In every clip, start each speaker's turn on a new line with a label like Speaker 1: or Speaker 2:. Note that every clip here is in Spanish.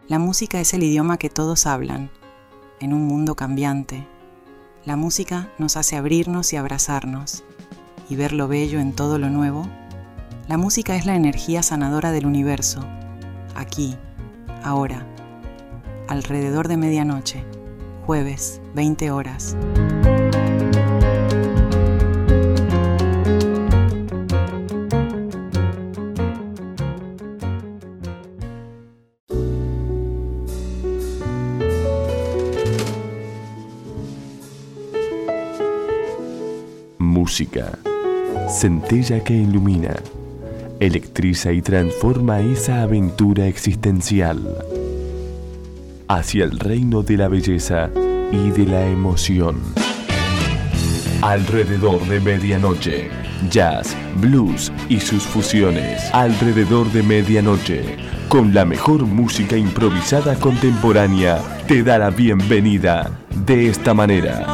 Speaker 1: La música es el idioma que todos hablan, en un mundo cambiante. La música nos hace abrirnos y abrazarnos, y ver lo bello en todo lo nuevo. La música es la energía sanadora del universo, aquí, ahora, alrededor de medianoche, jueves, 20 horas.
Speaker 2: Música, centella que ilumina, electriza y transforma esa aventura existencial hacia el reino de la belleza y de la emoción. Alrededor de medianoche, jazz, blues y sus fusiones. Alrededor de medianoche, con la mejor música improvisada contemporánea, te da la bienvenida de esta manera.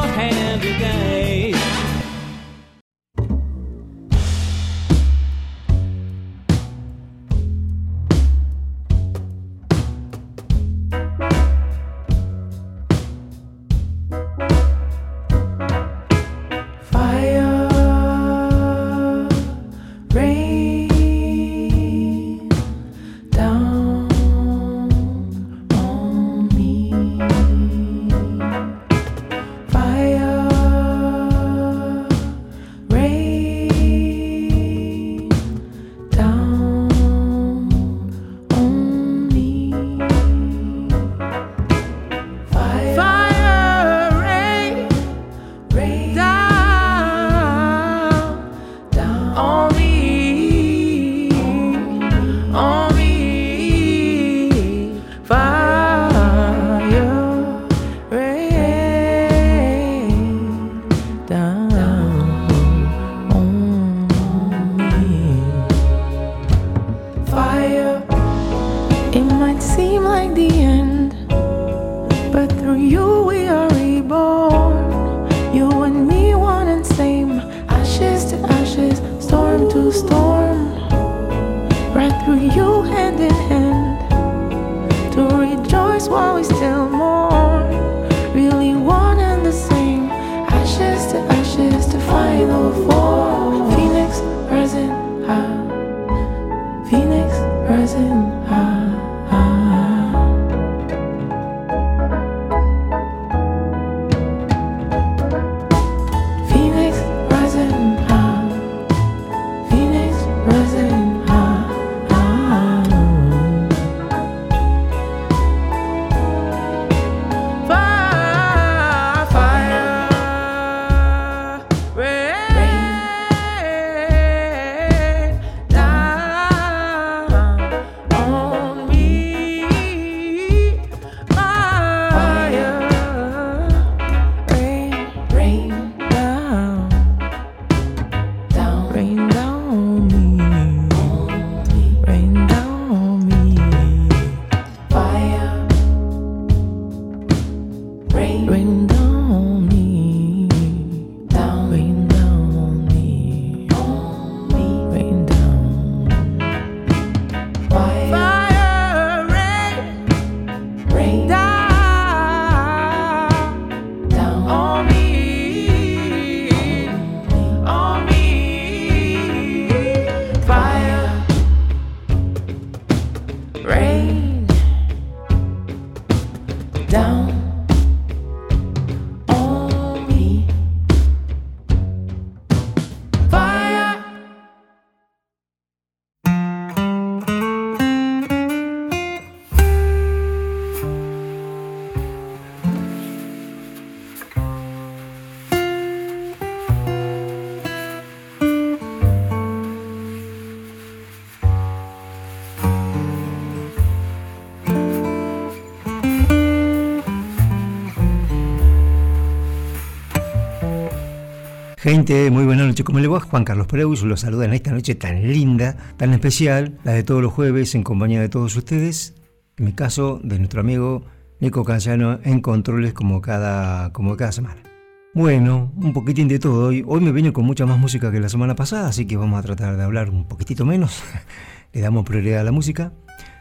Speaker 3: Gente, muy buenas noches, ¿cómo le va? Juan Carlos Preus los saluda en esta noche tan linda, tan especial, la de todos los jueves en compañía de todos ustedes, en mi caso de nuestro amigo Nico Canciano en controles como cada semana. Bueno, un poquitín de todo hoy me vine con mucha más música que la semana pasada, así que vamos a tratar de hablar un poquitito menos, le damos prioridad a la música.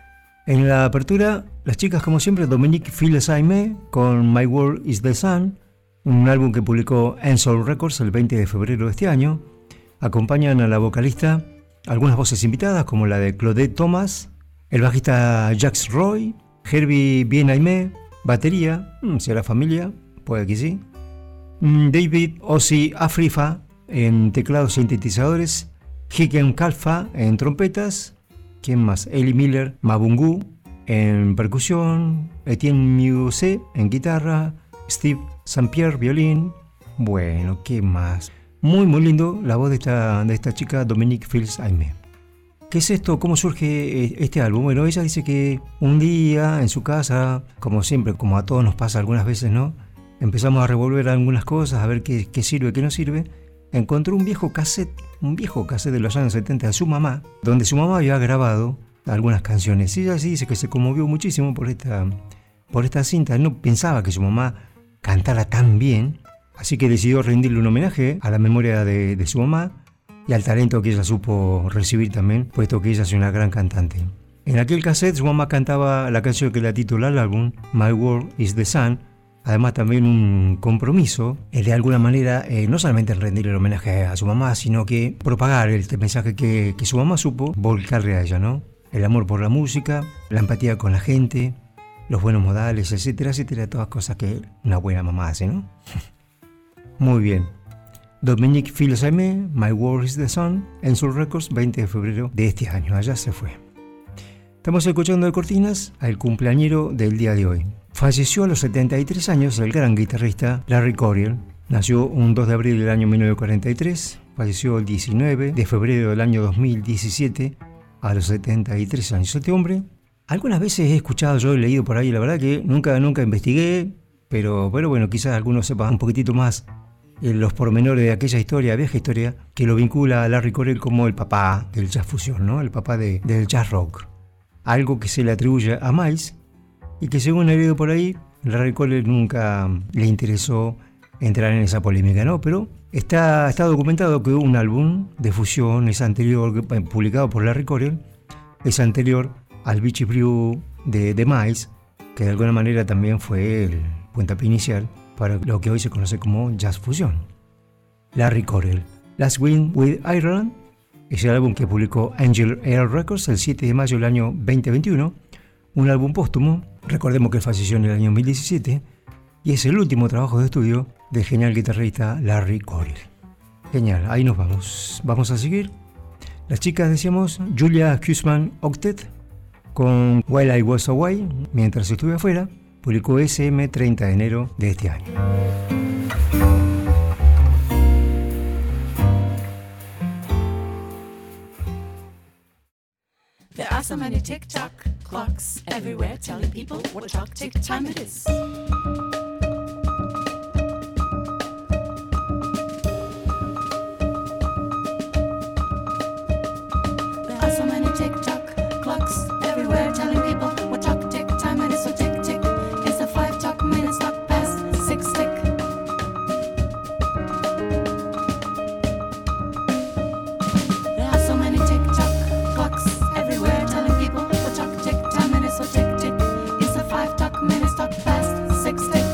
Speaker 3: En la apertura, las chicas, como siempre, Dominique Fils-Aimé con My World is the Sun, un álbum que publicó Ensoul Records el 20 de febrero de este año. Acompañan a la vocalista algunas voces invitadas, como la de Claudette Thomas, el bajista Jacques Roy, Herbie Bien-Aimé, batería, será familia, puede que sí, David Ossi Afrifa en teclados e sintetizadores, Hiken Kalfa en trompetas, ¿quién más? Eli Miller Mabungu en percusión, Etienne Musset en guitarra, Steve St. Pierre violín. Bueno, ¿qué más? Muy lindo la voz de esta chica Dominique Fils-Aimé. ¿Qué es esto? ¿Cómo surge este álbum? Bueno, ella dice que un día en su casa, como siempre, como a todos nos pasa algunas veces, ¿no? Empezamos a revolver algunas cosas, a ver qué sirve, qué no sirve. Encontró un viejo cassette de los años 70 de su mamá, donde su mamá había grabado algunas canciones. Y ella sí dice que se conmovió muchísimo por esta cinta. No pensaba que su mamá cantara tan bien, así que decidió rendirle un homenaje a la memoria de su mamá y al talento que ella supo recibir también, puesto que ella es una gran cantante. En aquel cassette su mamá cantaba la canción que la titula el álbum, My World is the Sun. Además también un compromiso de alguna manera, no solamente rendirle el homenaje a su mamá, sino que propagar este mensaje que su mamá supo volcarle a ella, ¿no? El amor por la música, la empatía con la gente, los buenos modales, etcétera, etcétera, todas cosas que una buena mamá hace, ¿no? Muy bien. Dominique Fils-Aimé, My World is the Sun, Ensoul Records, 20 de febrero de este año. Allá se fue. Estamos escuchando de cortinas al cumpleañero del día de hoy. Falleció a los 73 años el gran guitarrista Larry Coryell. Nació un 2 de abril del año 1943, falleció el 19 de febrero del año 2017 a los 73 años. Este hombre, algunas veces he escuchado, yo he leído por ahí, la verdad que nunca investigué, pero bueno, quizás algunos sepan un poquitito más los pormenores de aquella historia, vieja historia, que lo vincula a Larry Coryell como el papá del jazz fusión, ¿no? El papá del jazz rock. Algo que se le atribuye a Miles y que, según he leído por ahí, Larry Coryell nunca le interesó entrar en esa polémica, ¿no? Pero está documentado que un álbum de fusión es anterior, publicado por Larry Coryell, es anterior al Beachy Brew de Miles, que de alguna manera también fue el puntapié inicial para lo que hoy se conoce como jazz fusión. Larry Coryell, Last Win with Ireland, es el álbum que publicó Angel Air Records el 7 de mayo del año 2021, un álbum póstumo. Recordemos que falleció en el año 2017 y es el último trabajo de estudio del genial guitarrista Larry Coryell. Genial, ahí nos vamos. Vamos a seguir. Las chicas, decíamos, Julia Huseman Octet con While I Was Away, mientras estuve afuera, publicó SM 30 de enero de este año.
Speaker 4: There are so many tick-tock clocks everywhere telling people what clock tick time it is. There are so many tick-tock clocks everywhere telling people what clock tick time it is. So tick-tick is the 5 tock minutes tock past 6 tick. There are so many tick-tock clocks everywhere telling people what clock tick time it is. So tick-tick is the 5 tock minutes tock past 6 tick.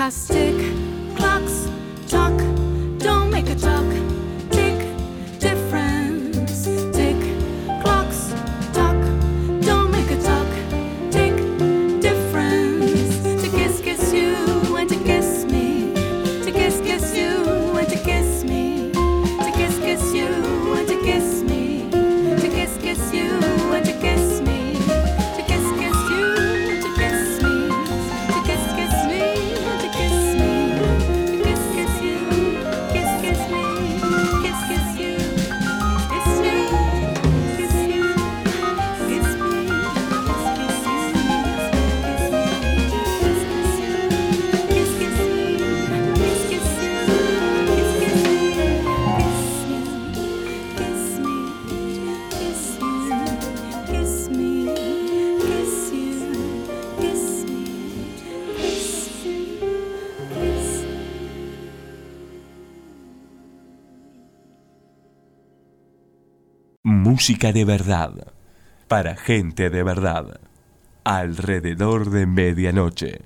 Speaker 4: 'Cause tick clocks talk, don't make a talk. Tick difference. Tick clocks talk, don't make a talk. Tick difference. To kiss you and to kiss me. To kiss you and to kiss me. To kiss you and to kiss me. To kiss you and to kiss me. To kiss you and to kiss me. To kiss me and to kiss me. To kiss you, kiss me. Kiss you, kiss you, kiss you, kiss me. Kiss you, kiss me.
Speaker 2: Música de verdad, para gente de verdad, alrededor de medianoche.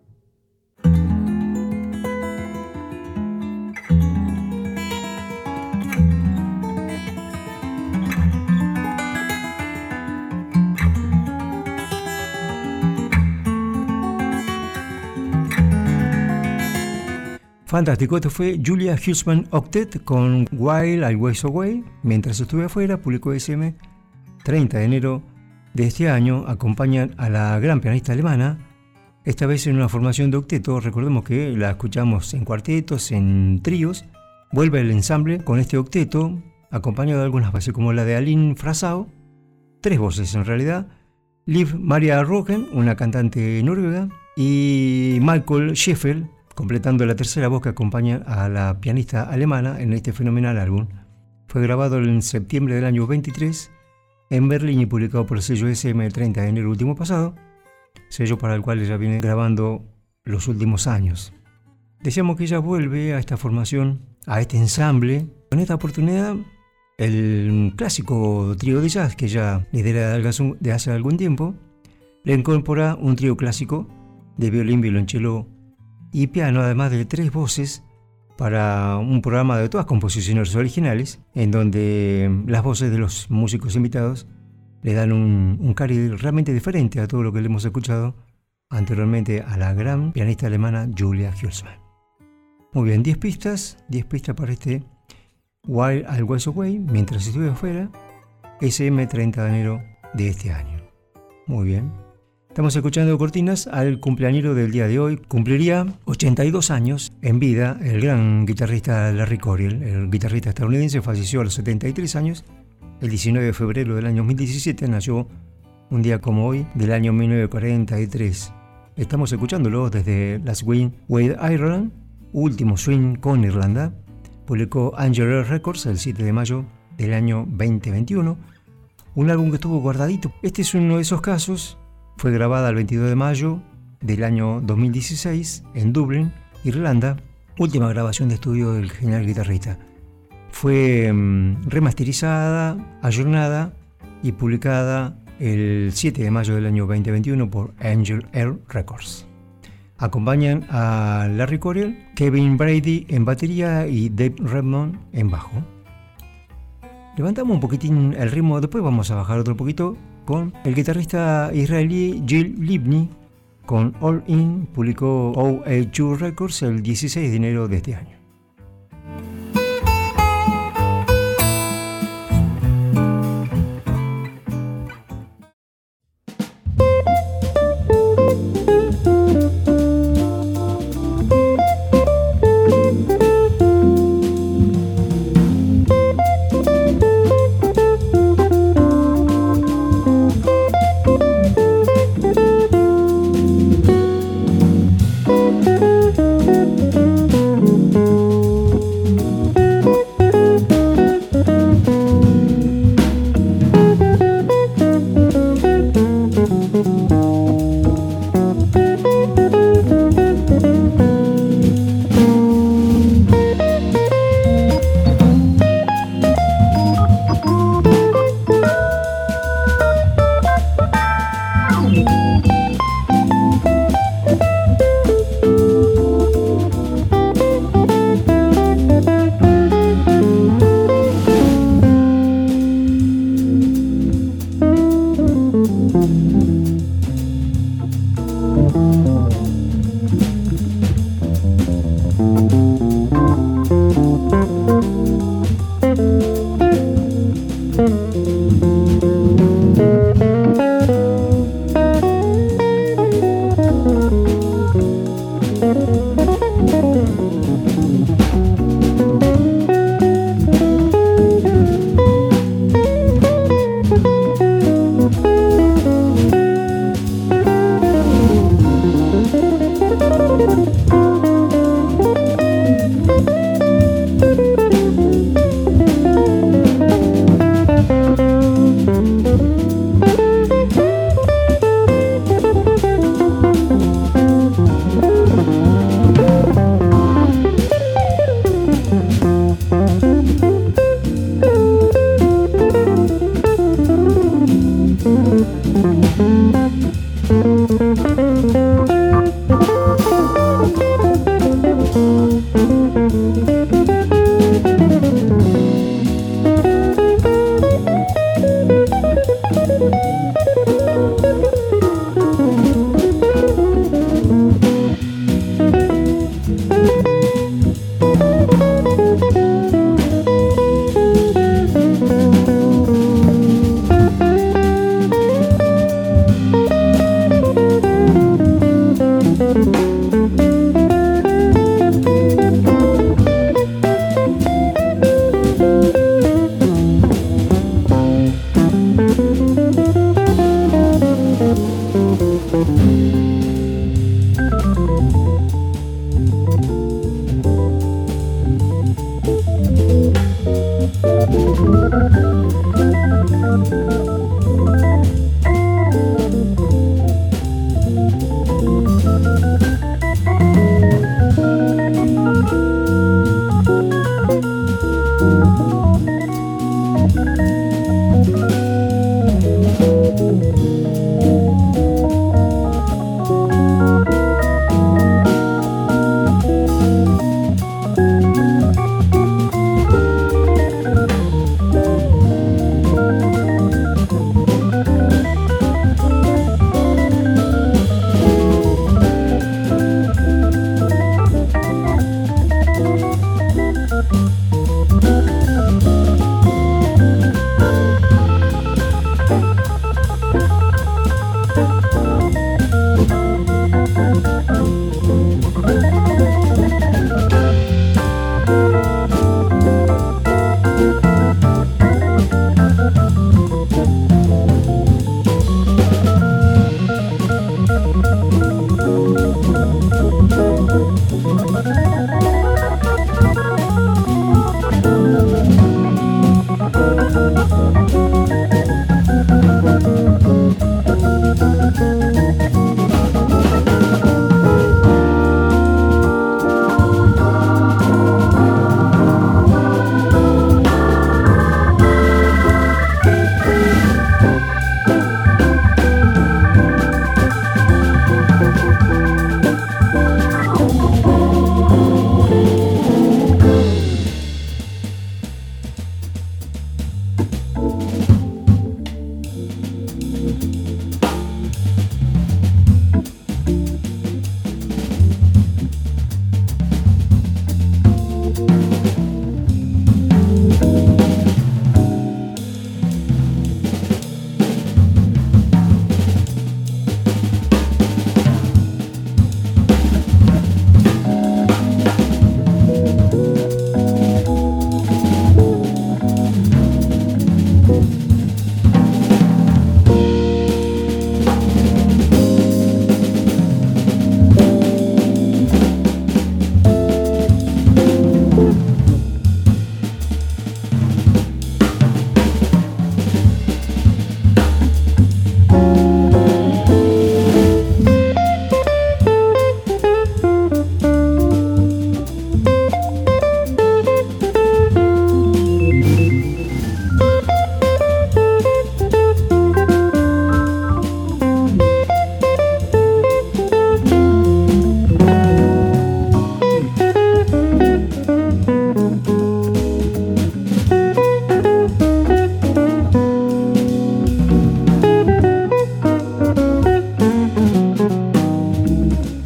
Speaker 3: Fantástico, esto fue Julia Huseman Octet con While I Was Away. Mientras estuve afuera, publicó SM 30 de enero de este año. Acompañan a la gran pianista alemana, esta vez en una formación de octeto. Recordemos que la escuchamos en cuartetos, en tríos. Vuelve el ensamble con este octeto, acompañado de algunas voces como la de Aline Frasau, 3 voces en realidad, Liv Maria Rogen, una cantante noruega, y Michael Scheffel, completando la tercera voz que acompaña a la pianista alemana en este fenomenal álbum. Fue grabado en septiembre del año 23 en Berlín y publicado por el sello SM el 30 de enero último pasado, sello para el cual ella viene grabando los últimos años. Decíamos que ella vuelve a esta formación, a este ensamble, con esta oportunidad el clásico trío de jazz que ella lidera de hace algún tiempo, le incorpora un trío clásico de violín, violonchelo y piano, además de 3 voces, para un programa de todas composiciones originales, en donde las voces de los músicos invitados le dan un cariz realmente diferente a todo lo que le hemos escuchado anteriormente a la gran pianista alemana Julia Huseman. Muy bien, 10 pistas para este While I Was Away, mientras estuve afuera, SM 30 de enero de este año. Muy bien. Estamos escuchando cortinas al cumpleañero del día de hoy. Cumpliría 82 años en vida el gran guitarrista Larry Coryell. El guitarrista estadounidense falleció a los 73 años. El 19 de febrero del año 2017 nació un día como hoy del año 1943. Estamos escuchándolo desde la Swing with Ireland, último swing con Irlanda. Publicó Angel Air Records el 7 de mayo del año 2021. Un álbum que estuvo guardadito. Este es uno de esos casos. Fue grabada el 22 de mayo del año 2016 en Dublín, Irlanda, última grabación de estudio del genial guitarrista. Fue remasterizada, ayornada y publicada el 7 de mayo del año 2021 por Angel Air Records. Acompañan a Larry Coryell, Kevin Brady en batería y Dave Redmond en bajo. Levantamos un poquitín el ritmo, después vamos a bajar otro poquito con el guitarrista israelí Gil Livni con All In, publicó OA2 Records el 16 de enero de este año.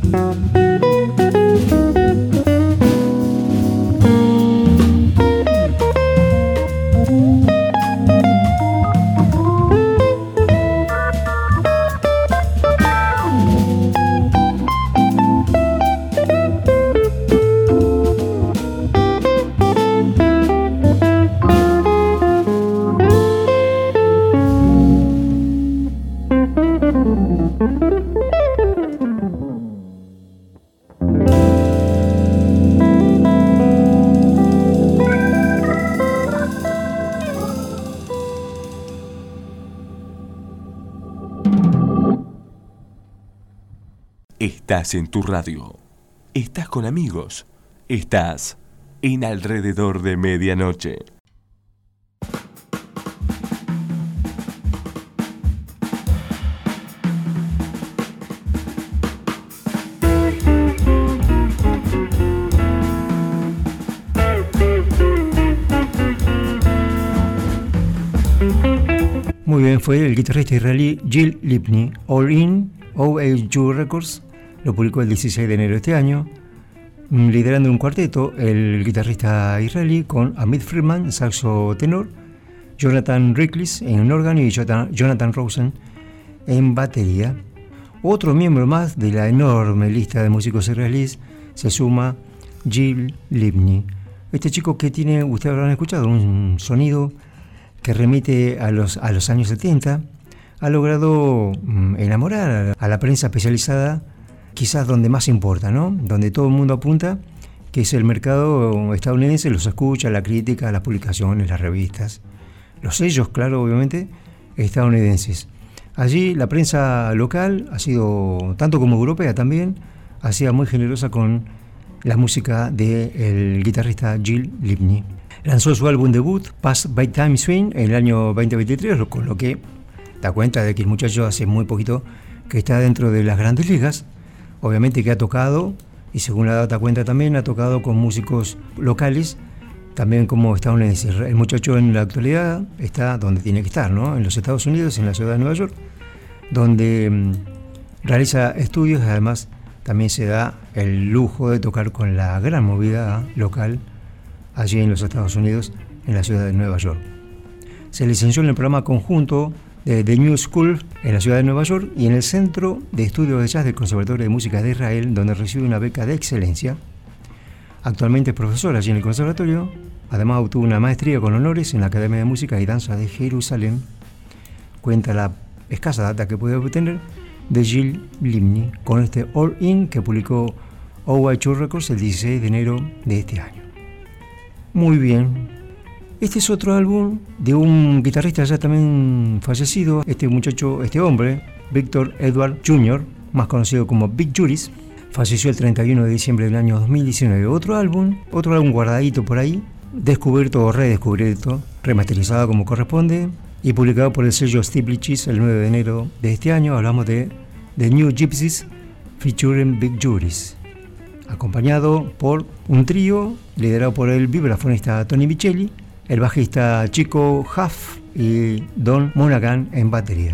Speaker 2: Estás en tu radio. Estás con amigos. Estás en Alrededor de Medianoche.
Speaker 3: Muy bien, fue el guitarrista israelí Gil Livni, All In, OAU Records, lo publicó el 16 de enero de este año, liderando un cuarteto el guitarrista israelí con Amit Friedman, saxo tenor, Jonathan Riklis en órgano y Jonathan Rosen en batería. Otro miembro más de la enorme lista de músicos israelíes se suma Gil Livni. Este chico que tiene, ustedes habrán escuchado, un sonido que remite a los años 70, ha logrado enamorar a la prensa especializada, quizás donde más importa, ¿no? Donde todo el mundo apunta, que es el mercado estadounidense, los escucha, la crítica, las publicaciones, las revistas, los sellos, claro, obviamente, estadounidenses. Allí la prensa local ha sido, tanto como europea también, ha sido muy generosa con la música del guitarrista Gil Livni. Lanzó su álbum debut, Past by Time Swing, en el año 2023, con lo que da cuenta de que el muchacho hace muy poquito que está dentro de las grandes ligas. Obviamente que ha tocado, y según la data cuenta también, ha tocado con músicos locales, también como estadounidenses. El muchacho en la actualidad está donde tiene que estar, ¿no? En los Estados Unidos, en la ciudad de Nueva York, donde realiza estudios y además también se da el lujo de tocar con la gran movida local allí en los Estados Unidos, en la ciudad de Nueva York. Se licenció en el programa conjunto de The New School en la ciudad de Nueva York y en el Centro de Estudios de Jazz del Conservatorio de Música de Israel, donde recibe una beca de excelencia. Actualmente es profesor allí en el conservatorio. Además obtuvo una maestría con honores en la Academia de Música y Danza de Jerusalén. Cuenta la escasa data que puede obtener de Gil Livni con este All In que publicó OAU Records el 16 de enero de este año. Muy bien. Este es otro álbum de un guitarrista ya también fallecido, este muchacho, este hombre, Victor Edward Jr., más conocido como Big Juris, falleció el 31 de diciembre del año 2019. Otro álbum guardadito por ahí, descubierto o redescubierto, remasterizado como corresponde y publicado por el sello Stiplichis el 9 de enero de este año. Hablamos de The New Gypsies featuring Big Juris, acompañado por un trío liderado por el vibrafonista Tony Micheli, el bajista Chico Huff y Don Monaghan en batería.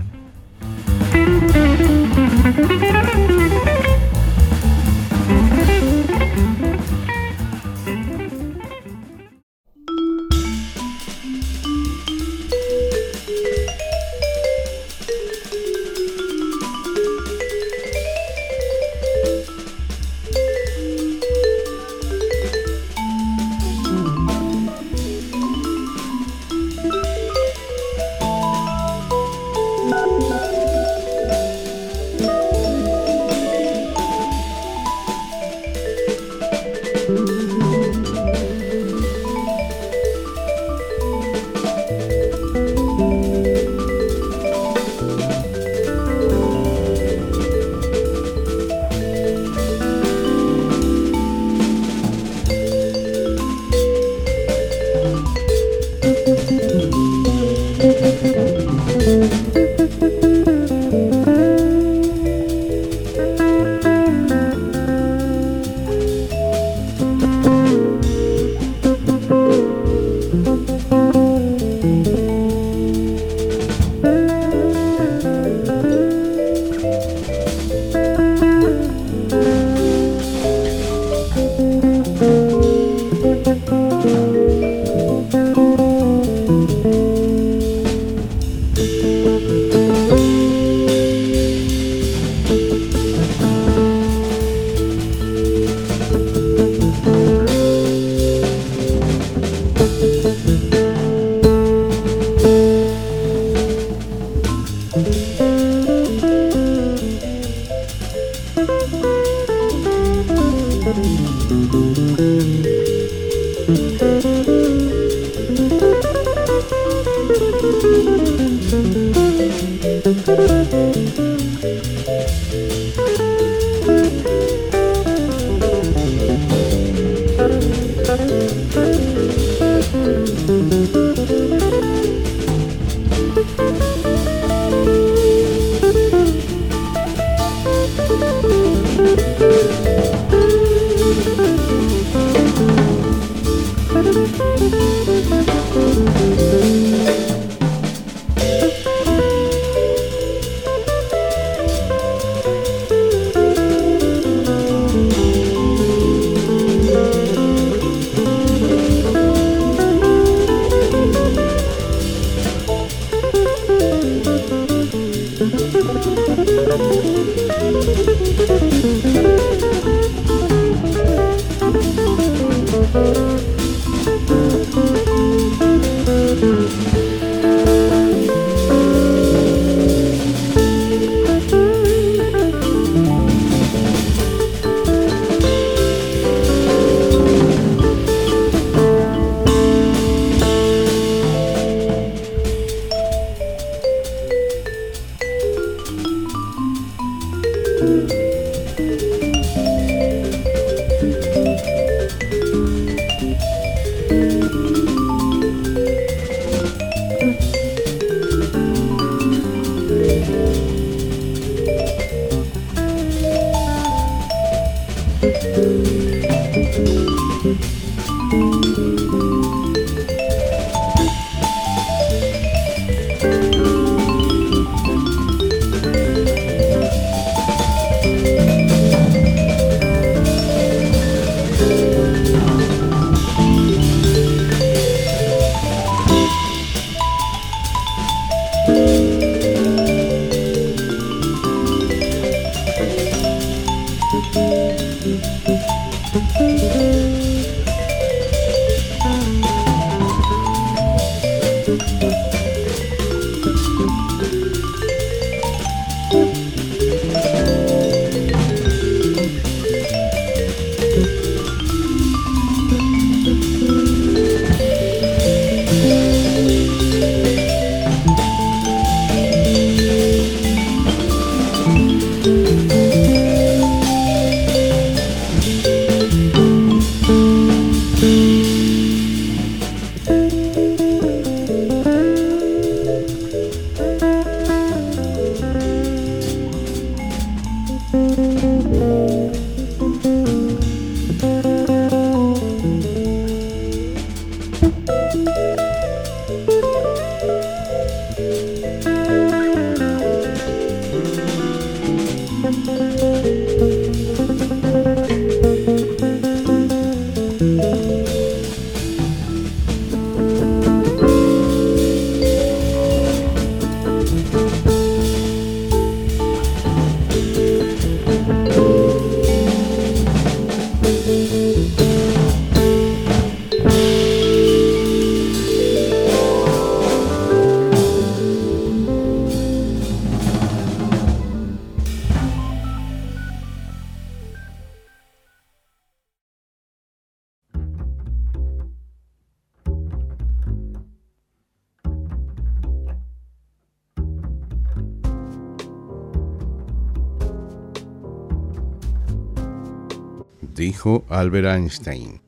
Speaker 5: Dijo Albert Einstein: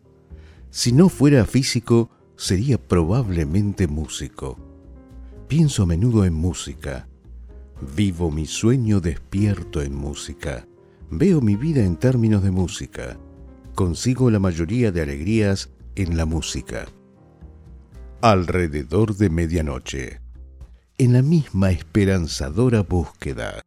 Speaker 5: si no fuera físico, sería probablemente músico. Pienso a menudo en música. Vivo mi sueño despierto en música. Veo mi vida en términos de música. Consigo la mayoría de alegrías en la música. Alrededor de medianoche. En la misma esperanzadora búsqueda.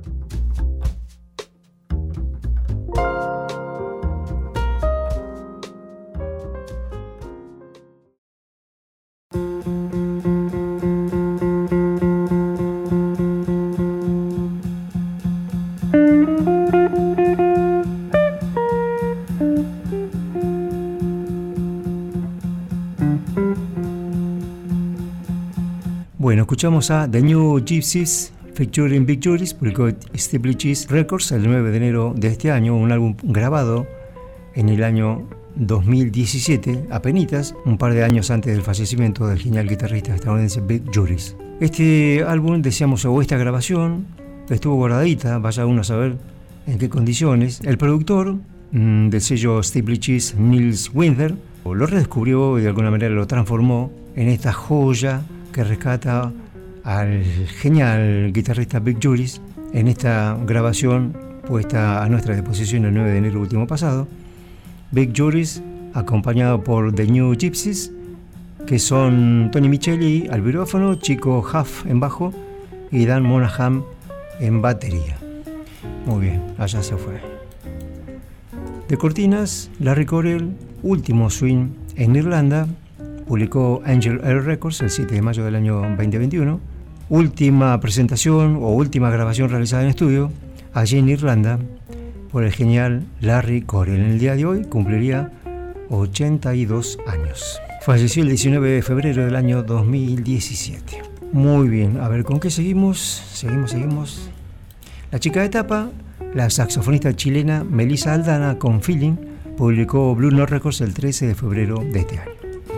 Speaker 3: Bueno, escuchamos a The New Gypsies featuring Big Juris, publicó Steeple Cheese Records el 9 de enero de este año, un álbum grabado en el año 2017, apenitas, un par de años antes del fallecimiento del genial guitarrista estadounidense Vic Juris. Este álbum, decíamos, o esta grabación, estuvo guardadita, vaya uno a saber en qué condiciones. El productor del sello Staple Cheese, Nils Winder, lo redescubrió y de alguna manera lo transformó en esta joya que rescata al genial guitarrista Vic Juris en esta grabación puesta a nuestra disposición el 9 de enero último pasado. Vic Juris, acompañado por The New Gypsies, que son Tony Micheli al virófono, Chico Huff en bajo y Dan Monahan en batería. Muy bien, allá se fue. De cortinas, Larry Coryell, último swing en Irlanda, publicó Angel Air Records el 7 de mayo del año 2021. Última presentación o última grabación realizada en estudio allí en Irlanda por el genial Larry Coryell. En el día de hoy cumpliría 82 años. Falleció el 19 de febrero del año 2017. Muy bien, a ver, ¿con qué seguimos? Seguimos. La chica de tapa, la saxofonista chilena Melissa Aldana con Feeling, publicó Blue Note Records el 13 de febrero de este año.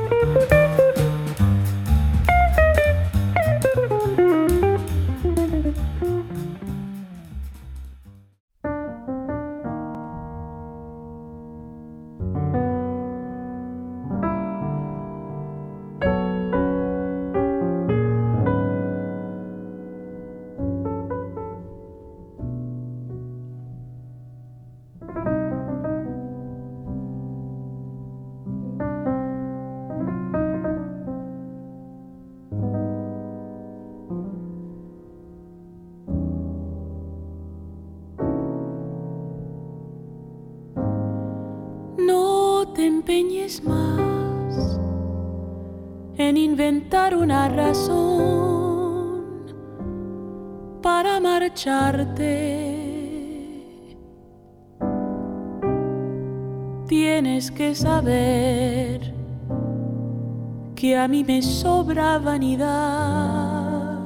Speaker 4: Más en inventar una razón para marcharte. Tienes que saber que a mí me sobra vanidad.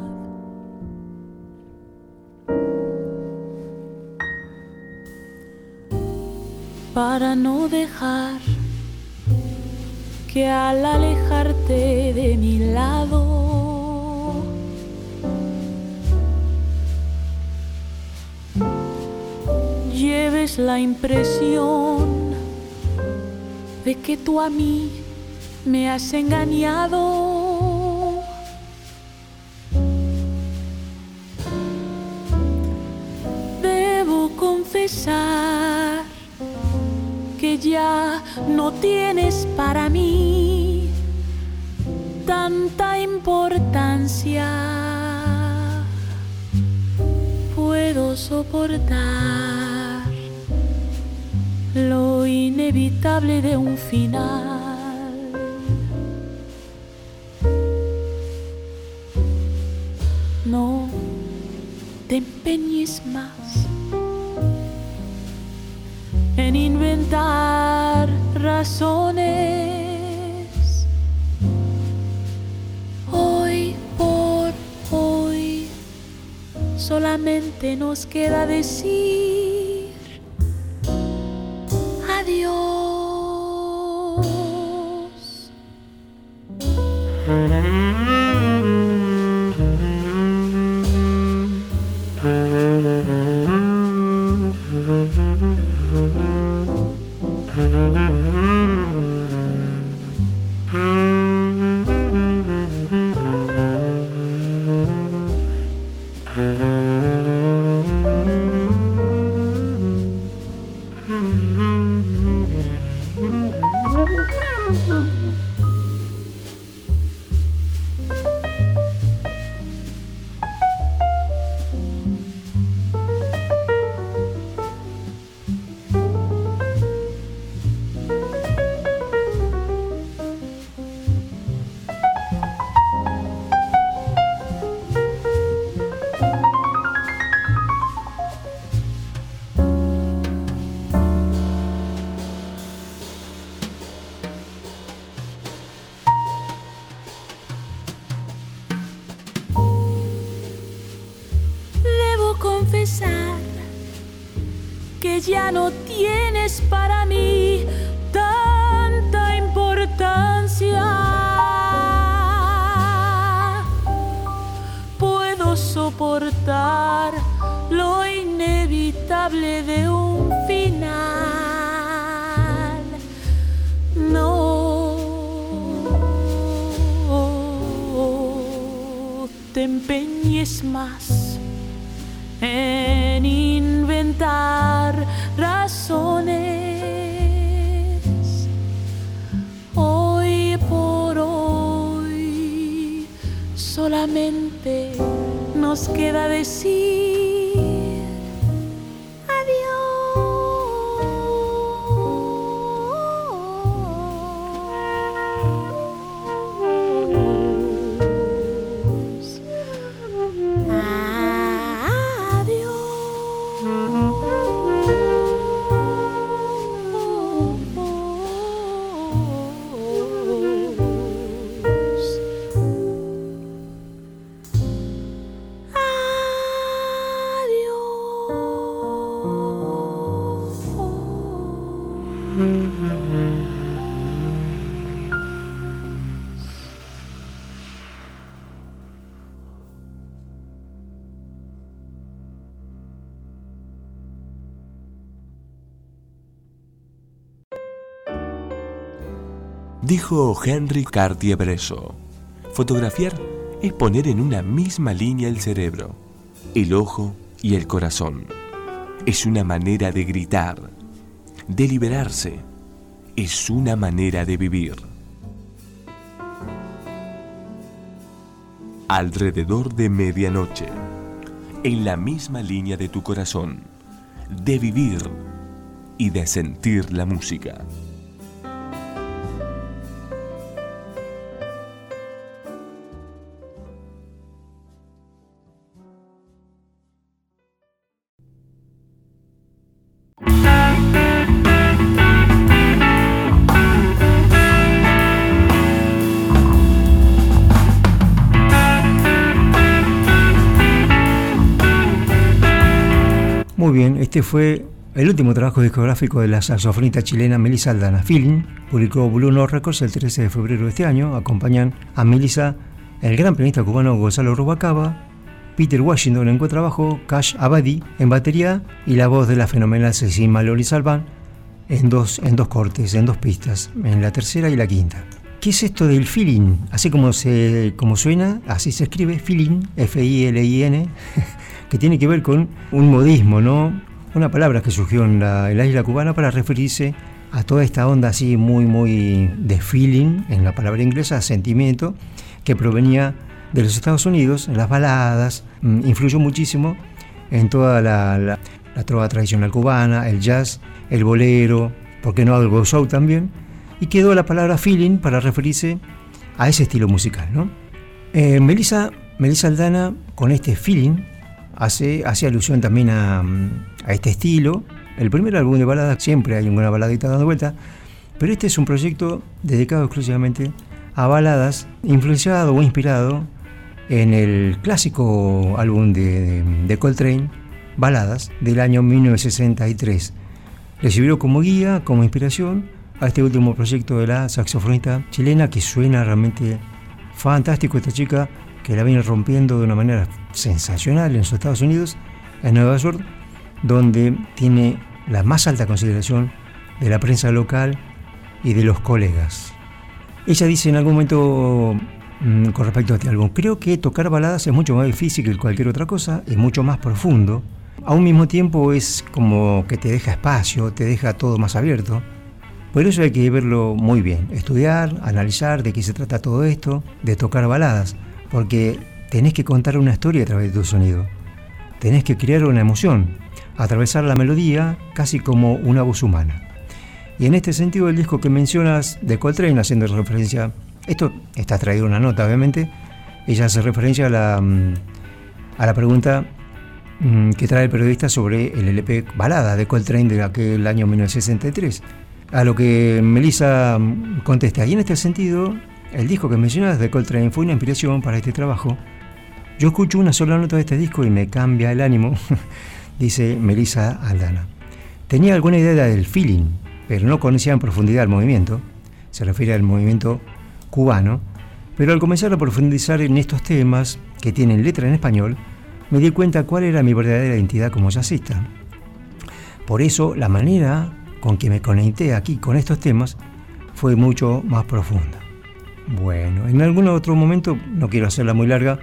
Speaker 4: Para no dejar que al alejarte de mi lado lleves la impresión de que tú a mí me has engañado. Debo confesar que ya no tienes para mí tanta importancia. Puedo soportar lo inevitable de un final. No te empeñes más en inventar razones. Hoy por hoy solamente nos queda decir adiós. Que ya no tienes para mí
Speaker 6: empeñes más en inventar razones. Hoy por hoy solamente nos queda decir adiós.
Speaker 2: Dijo Henry Cartier-Bresson, fotografiar es poner en una misma línea el cerebro, el ojo y el corazón. Es una manera de gritar, de liberarse, es una manera de vivir. Alrededor de medianoche, en la misma línea de tu corazón, de vivir y de sentir la música.
Speaker 3: Muy bien, este fue el último trabajo discográfico de la saxofonista chilena Melissa Aldana. Feeling publicó Blue Note Records el 13 de febrero de este año. Acompañan a Melissa el gran pianista cubano Gonzalo Rubalcaba, Peter Washington en contrabajo, Cash Abadi en batería y la voz de la fenomenal Cecilia Mallory Salván en dos cortes, en dos pistas, en la tercera y la quinta. ¿Qué es esto del feeling? Así como suena, así se escribe, feeling, F-I-L-I-N, que tiene que ver con un modismo, ¿no? Una palabra que surgió en la isla cubana para referirse a toda esta onda así muy de feeling, en la palabra inglesa, sentimiento, que provenía de los Estados Unidos, en las baladas, influyó muchísimo en toda la trova tradicional cubana, el jazz, el bolero, ¿por qué no algo soul también? Y quedó la palabra feeling para referirse a ese estilo musical, ¿no? Melissa Aldana, con este feeling, hace alusión también a este estilo. El primer álbum de baladas, siempre hay una baladita dando vuelta, pero este es un proyecto dedicado exclusivamente a baladas, influenciado o inspirado en el clásico álbum de Coltrane, Baladas, del año 1963. Le sirvió como guía, como inspiración a este último proyecto de la saxofonista chilena, que suena realmente fantástico. Esta chica que la viene rompiendo de una manera sensacional en los Estados Unidos, en Nueva York, donde tiene la más alta consideración de la prensa local y de los colegas. Ella dice en algún momento con respecto a este álbum: creo que tocar baladas es mucho más difícil que cualquier otra cosa, es mucho más profundo. A un mismo tiempo es como que te deja espacio, te deja todo más abierto. Por eso hay que verlo muy bien, estudiar, analizar de qué se trata todo esto, de tocar baladas, porque tenés que contar una historia a través de tu sonido. Tenés que crear una emoción, atravesar la melodía casi como una voz humana. Y en este sentido, el disco que mencionas de Coltrane, haciendo referencia, esto está traído una nota obviamente, ella hace referencia a la pregunta que trae el periodista sobre el LP Balada de Coltrane de aquel año 1963. A lo que Melissa contesta: y en este sentido, el disco que mencionas de Coltrane fue una inspiración para este trabajo. Yo escucho una sola nota de este disco y me cambia el ánimo, dice Melissa Aldana. Tenía alguna idea del feeling, pero no conocía en profundidad el movimiento, se refiere al movimiento cubano, pero al comenzar a profundizar en estos temas que tienen letra en español, me di cuenta cuál era mi verdadera identidad como jazzista. Por eso la manera con que me conecté aquí con estos temas fue mucho más profunda. Bueno, en algún otro momento, no quiero hacerla muy larga,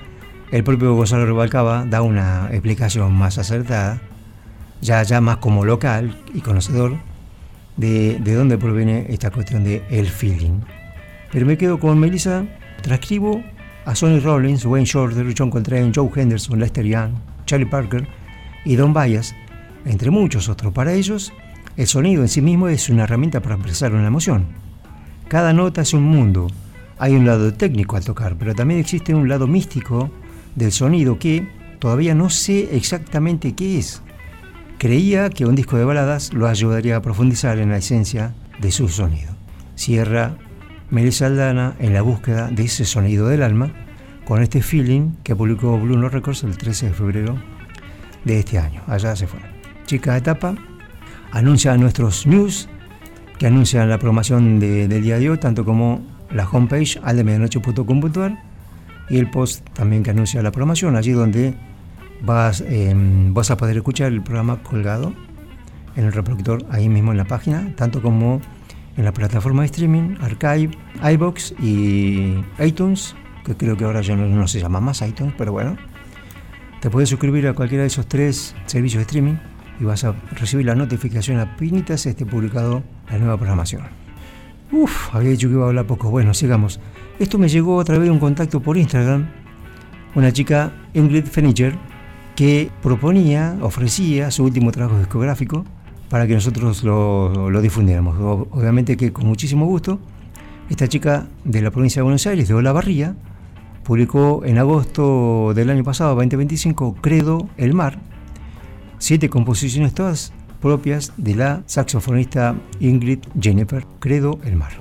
Speaker 3: el propio Gonzalo Rubalcaba da una explicación más acertada, ya más como local y conocedor, de dónde proviene esta cuestión de el feeling. Pero me quedo con Melissa, transcribo a Sonny Rollins, Wayne Shorter, John Coltrane, Joe Henderson, Lester Young, Charlie Parker y Don Byas, entre muchos otros. Para ellos, el sonido en sí mismo es una herramienta para expresar una emoción. Cada nota es un mundo. Hay un lado técnico al tocar, pero también existe un lado místico del sonido que todavía no sé exactamente qué es. Creía que un disco de baladas lo ayudaría a profundizar en la esencia de su sonido. Cierra Melissa Aldana en la búsqueda de ese sonido del alma con este feeling que publicó Blue Note Records el 13 de febrero de este año. Allá se fue. Chica de Tapa anuncia nuestros news que anuncian la programación del día de hoy, tanto como la homepage aldemedianoche.com.ar y el post también que anuncia la programación, allí donde vas a poder escuchar el programa colgado en el reproductor ahí mismo en la página, tanto como en la plataforma de streaming, Archive, iVoox y iTunes, que creo que ahora ya no se llama más iTunes, pero bueno, te puedes suscribir a cualquiera de esos 3 servicios de streaming y vas a recibir la notificación apenas esté publicado la nueva programación. Había dicho que iba a hablar poco. Bueno, sigamos. Esto me llegó a través de un contacto por Instagram, una chica, Ingrid Feniger, que ofrecía su último trabajo discográfico para que nosotros lo difundiéramos. Obviamente que con muchísimo gusto. Esta chica de la provincia de Buenos Aires, de Olavarría, publicó en agosto del año pasado, 2025, Credo, el mar. 7 composiciones todas propias de la saxofonista Ingrid Jennifer. Credo, el mar.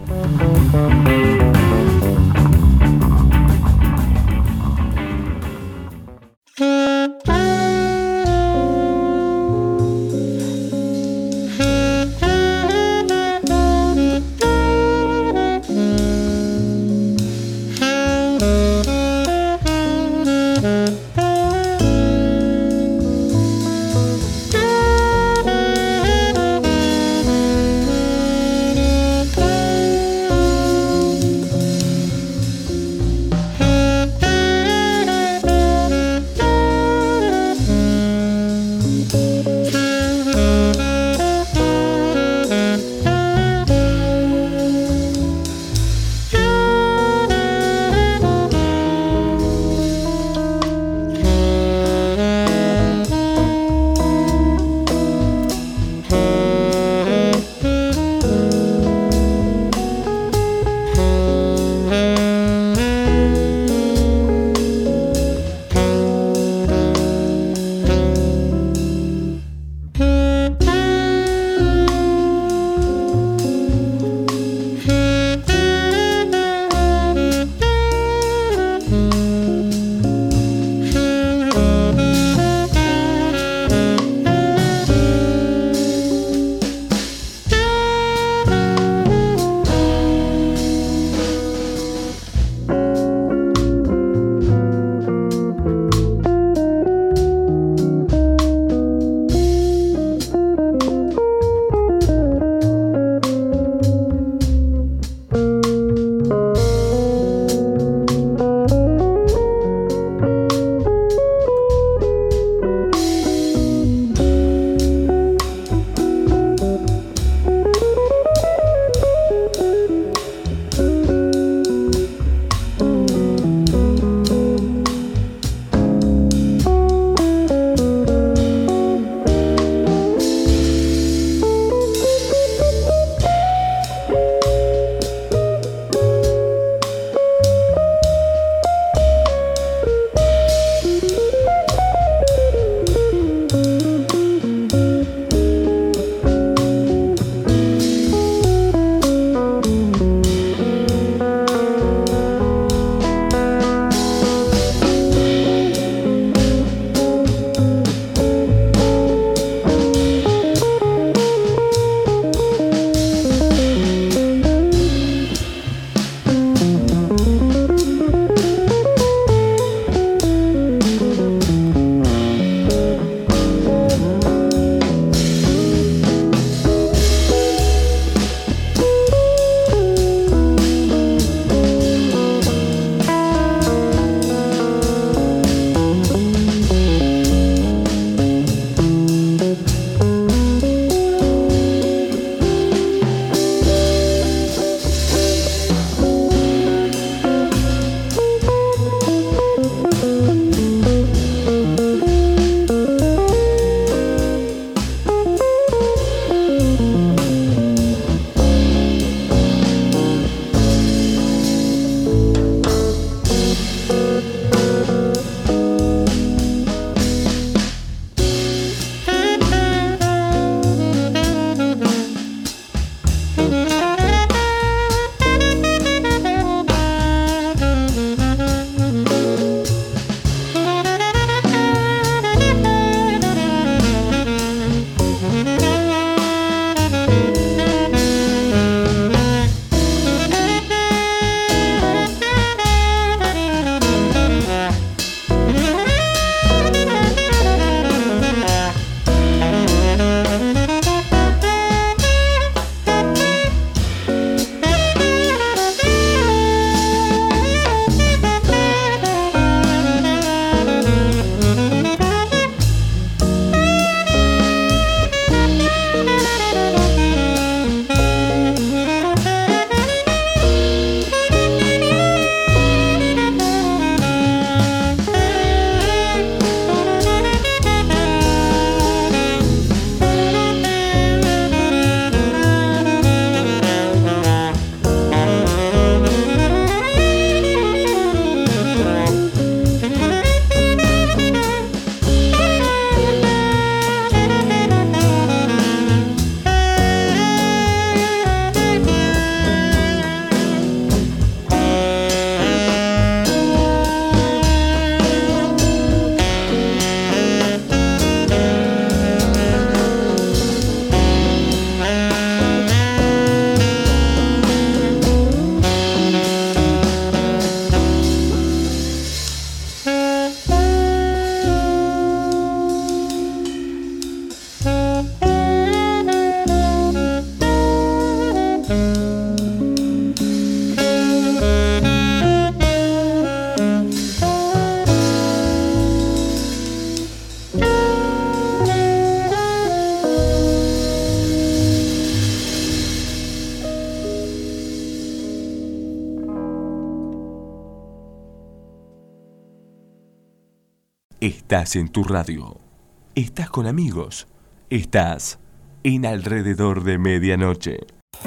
Speaker 2: Estás en tu radio. Estás con amigos. Estás en Alrededor de Medianoche.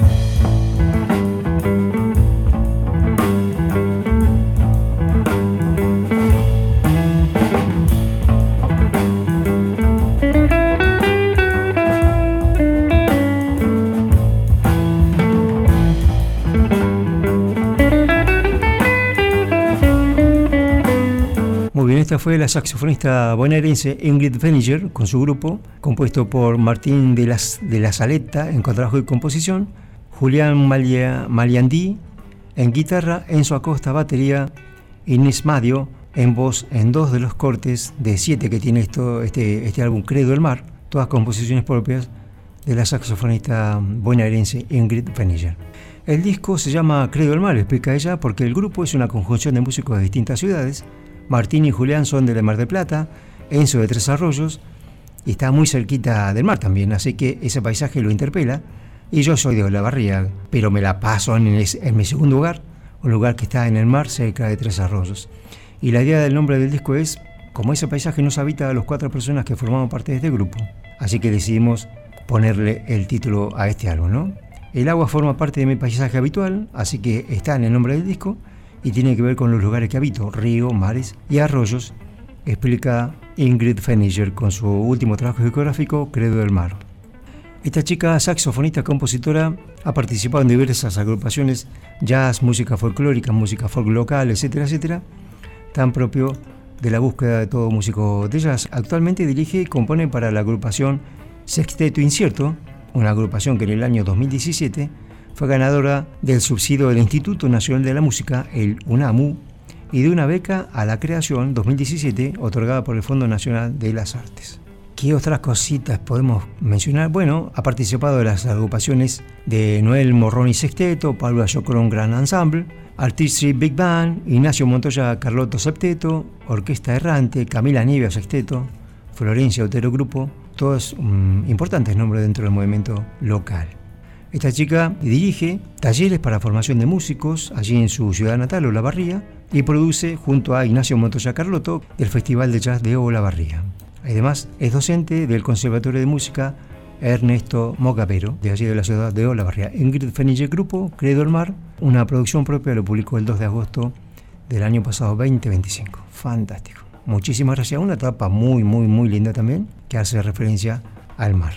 Speaker 3: Esta fue la saxofonista bonaerense Ingrid Feniger con su grupo, compuesto por Martín de la Saleta en contrabajo y composición, Julián Maliandí en guitarra, Enzo Acosta batería, Inés Madio en voz en 2 de los cortes de 7 que tiene este álbum Credo del Mar, todas composiciones propias de la saxofonista bonaerense Ingrid Feniger. El disco se llama Credo del Mar, explica ella, porque el grupo es una conjunción de músicos de distintas ciudades. Martín y Julián son de la Mar del Plata, Enzo de Tres Arroyos, y está muy cerquita del mar también, así que ese paisaje lo interpela. Y yo soy de Olavarría, pero me la paso en mi segundo hogar, un lugar que está en el mar cerca de Tres Arroyos. Y la idea del nombre del disco es, como ese paisaje nos habita a los 4 personas que formamos parte de este grupo, así que decidimos ponerle el título a este álbum, ¿no? El agua forma parte de mi paisaje habitual, así que está en el nombre del disco, y tiene que ver con los lugares que habito, ríos, mares y arroyos, explica Ingrid Feniger con su último trabajo discográfico, Credo del Mar. Esta chica saxofonista, compositora, ha participado en diversas agrupaciones, jazz, música folclórica, música folk local, etcétera, etcétera, tan propio de la búsqueda de todo músico de jazz. Actualmente dirige y compone para la agrupación Sexteto Incierto, una agrupación que en el año 2017 fue ganadora del subsidio del Instituto Nacional de la Música, el UNAMU, y de una beca a la creación 2017 otorgada por el Fondo Nacional de las Artes. ¿Qué otras cositas podemos mencionar? Bueno, ha participado de las agrupaciones de Noel Morroni Sexteto, Pablo Ayocrón Gran Ensemble, Artistry Big Band, Ignacio Montoya Carlotto Septeto, Orquesta Errante, Camila Nieve Sexteto, Florencia Otero Grupo, todos importantes nombres dentro del movimiento local. Esta chica dirige talleres para formación de músicos allí en su ciudad natal, Olavarría, y produce junto a Ignacio Montoya Carlotto el Festival de Jazz de Olavarría. Además, es docente del Conservatorio de Música Ernesto Mogavero, de allí de la ciudad de Olavarría. Ingrid Feniger Grupo, Credo del Mar, una producción propia, lo publicó el 2 de agosto del año pasado, 2025. Fantástico. Muchísimas gracias. Una etapa muy, muy, muy linda también, que hace referencia al mar.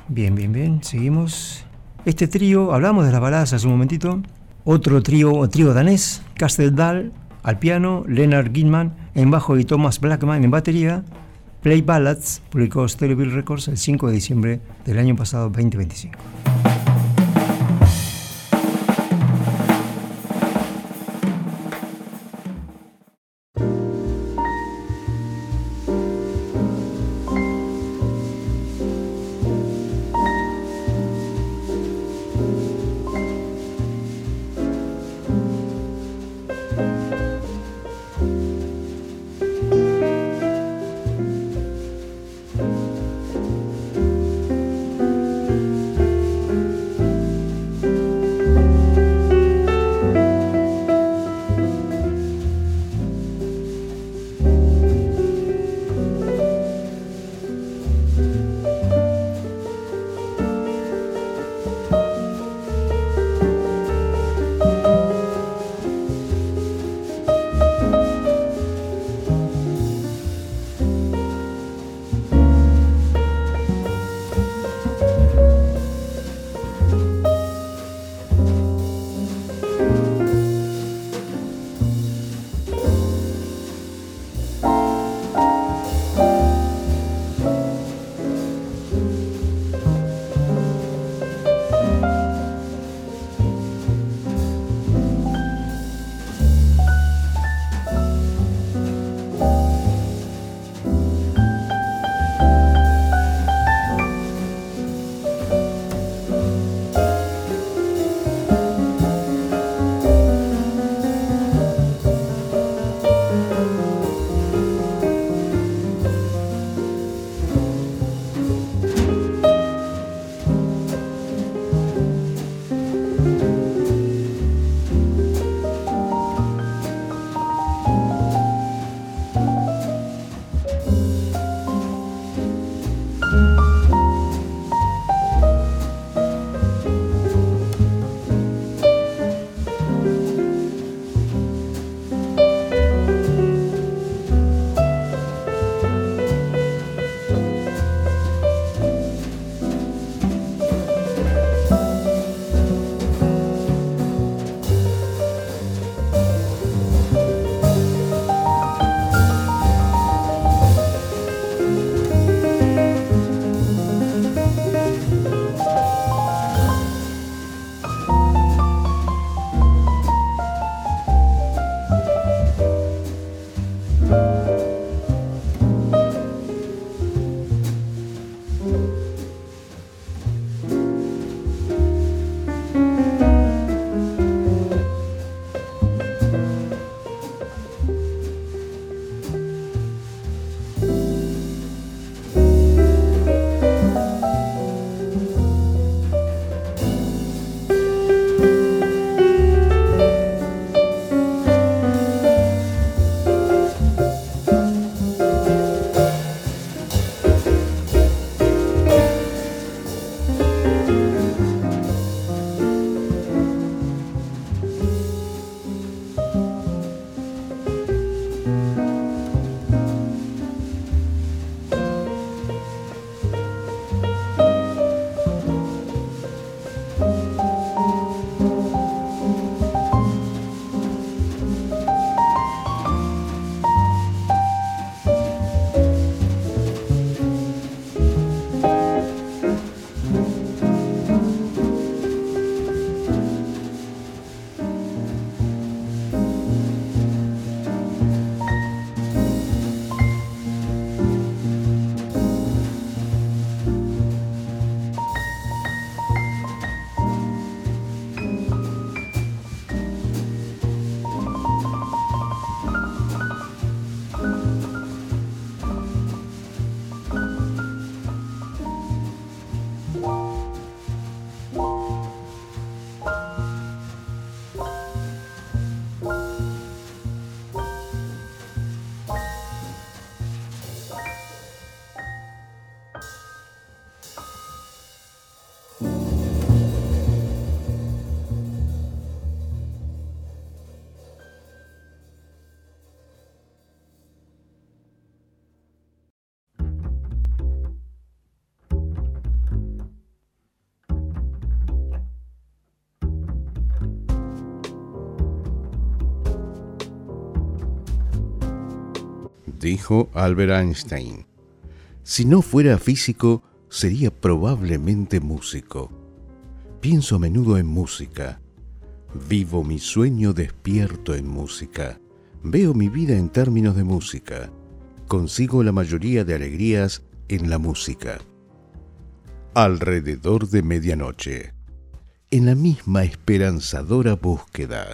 Speaker 3: Bien, seguimos. Este trío, hablamos de las baladas hace un momentito, otro trío danés, Castel Dahl al piano, Leonard Gilman en bajo y Thomas Blackman en batería. Play Ballads publicó Stereoville Records el 5 de diciembre del año pasado, 2025.
Speaker 5: Dijo Albert Einstein: si no fuera físico, sería probablemente músico. Pienso a menudo en música. Vivo mi sueño despierto en música. Veo mi vida en términos de música. Consigo la mayoría de alegrías en la música. Alrededor de medianoche. En la misma esperanzadora búsqueda.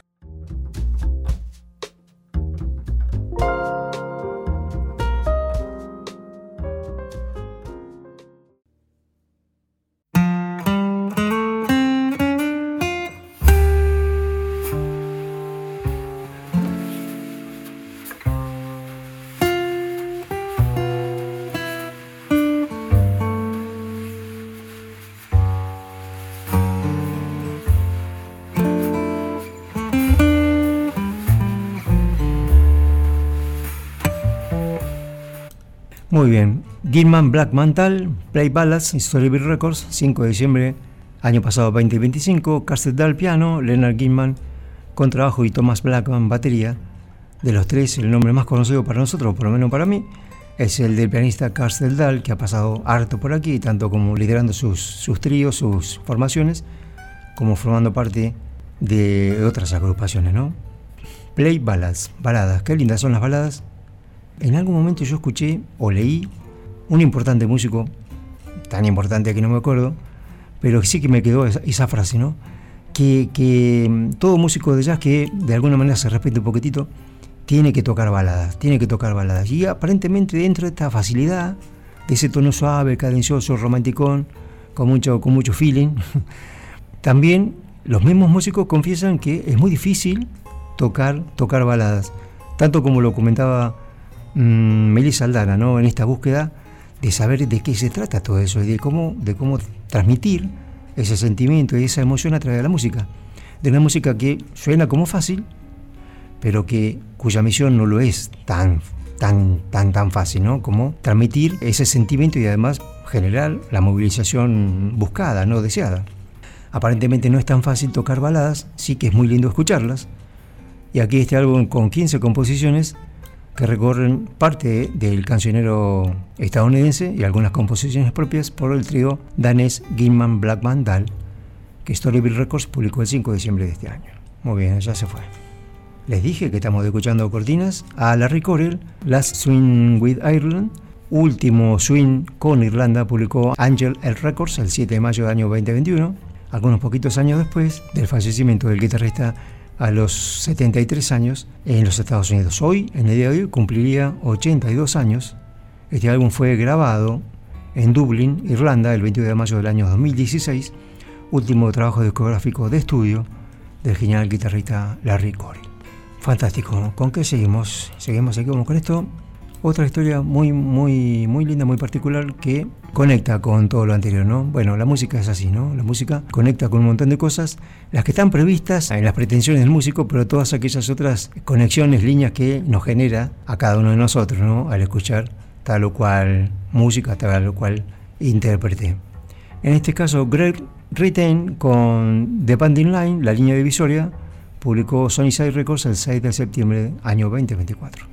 Speaker 3: Muy bien, Gilman Black Mantle, Play Ballads, Storyville Records, 5 de diciembre, año pasado 2025, Castle Dahl piano, Leonard Gilman contrabajo y Thomas Blackman batería. De los tres, el nombre más conocido para nosotros, por lo menos para mí, es el del pianista Castle Dahl, que ha pasado harto por aquí, tanto como liderando sus tríos, sus formaciones, como formando parte de otras agrupaciones, ¿no? Play Ballads, baladas, qué lindas son las baladas. En algún momento yo escuché o leí un importante músico, tan importante que no me acuerdo, pero sí que me quedó esa frase, ¿no? Que todo músico de jazz que de alguna manera se respete un poquitito, tiene que tocar baladas. Y aparentemente dentro de esta facilidad, de ese tono suave, cadencioso, romanticón, con mucho feeling, también los mismos músicos confiesan que es muy difícil tocar baladas, tanto como lo comentaba Melissa Aldana, ¿no? En esta búsqueda de saber de qué se trata todo eso y de cómo transmitir ese sentimiento y esa emoción a través de la música. De una música que suena como fácil, pero cuya misión no lo es tan fácil, ¿no? Como transmitir ese sentimiento y además generar la movilización buscada, no deseada. Aparentemente no es tan fácil tocar baladas, sí que es muy lindo escucharlas. Y aquí este álbum con 15 composiciones que recorren parte del cancionero estadounidense y algunas composiciones propias por el trío danés Gilman Black Mantle, que Storyville Records publicó el 5 de diciembre de este año. Muy bien, ya se fue. Les dije que estamos escuchando cortinas a Larry Coryell, Last Swing with Ireland, último swing con Irlanda, publicó Angel L Records el 7 de mayo del año 2021, algunos poquitos años después del fallecimiento del guitarrista a los 73 años en los Estados Unidos. Hoy, en el día de hoy, cumpliría 82 años. Este álbum fue grabado en Dublín, Irlanda, el 22 de mayo del año 2016, último trabajo discográfico de estudio del genial guitarrista Larry Coryell. Fantástico. ¿Con qué seguimos? Seguimos con esto. Otra historia muy linda, muy particular, que conecta con todo lo anterior, ¿no? Bueno, la música es así, ¿no? La música conecta con un montón de cosas, las que están previstas en las pretensiones del músico, pero todas aquellas otras conexiones, líneas que nos genera a cada uno de nosotros, ¿no? Al escuchar tal o cual música, tal o cual intérprete. En este caso, Greg Ritten con The Banding Line, la línea divisoria, publicó Sunnyside Records el 6 de septiembre año 2024.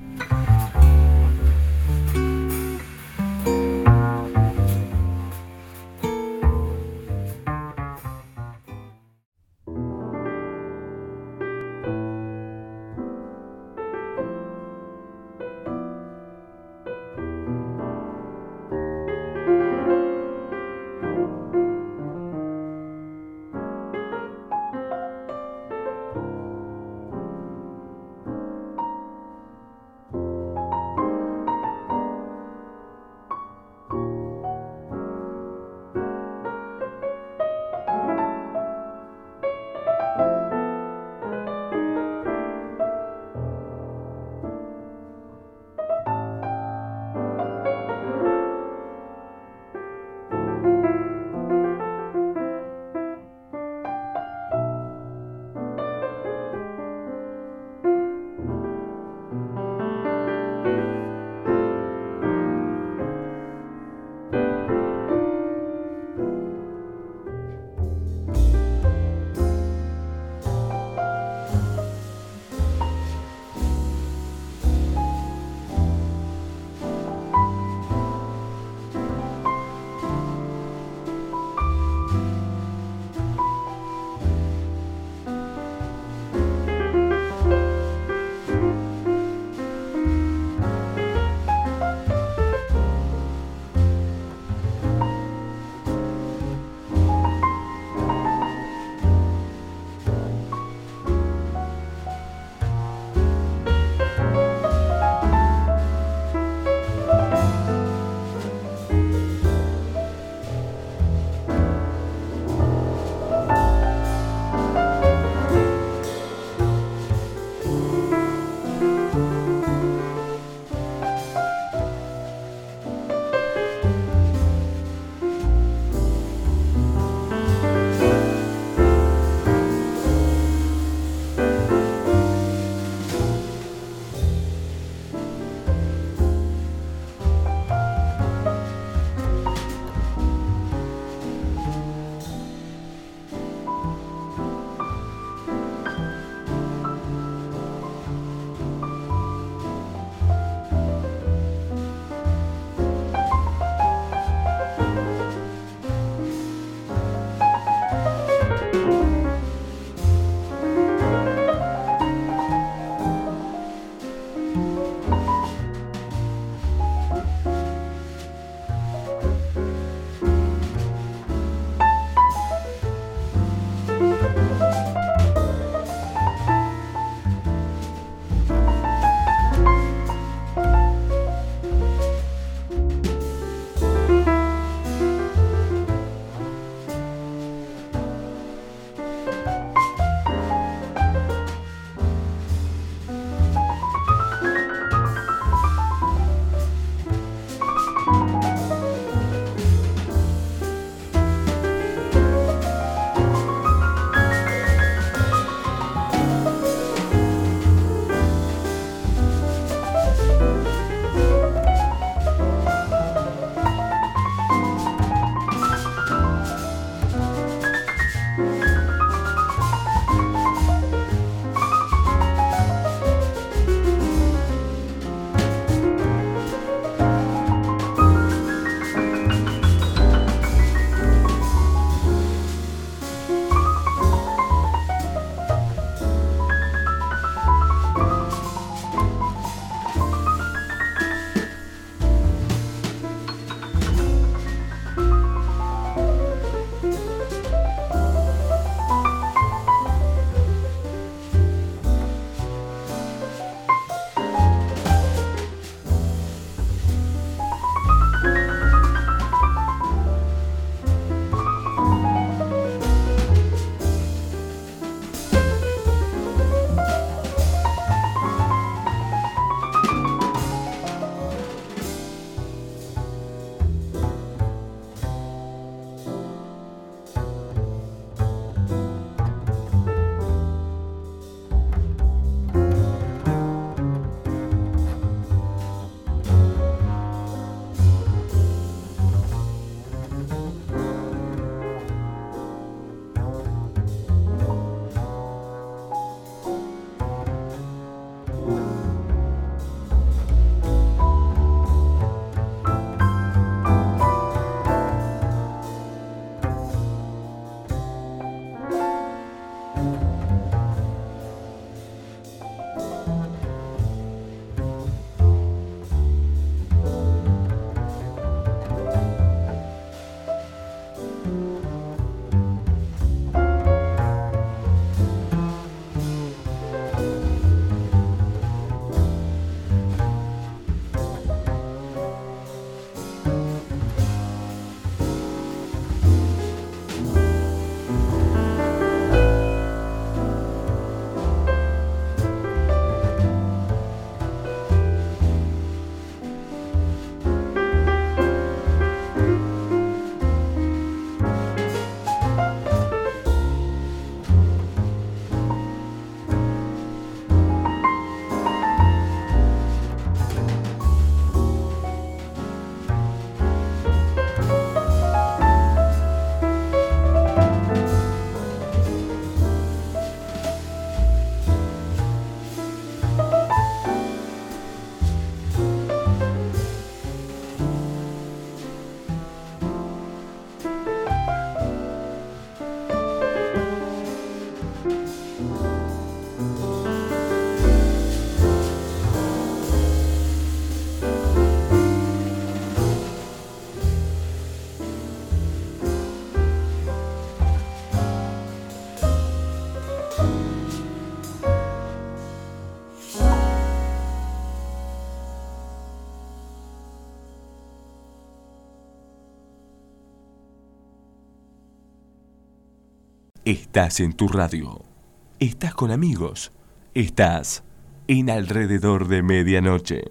Speaker 2: Estás en tu radio. Estás con amigos. Estás en Alrededor de Medianoche.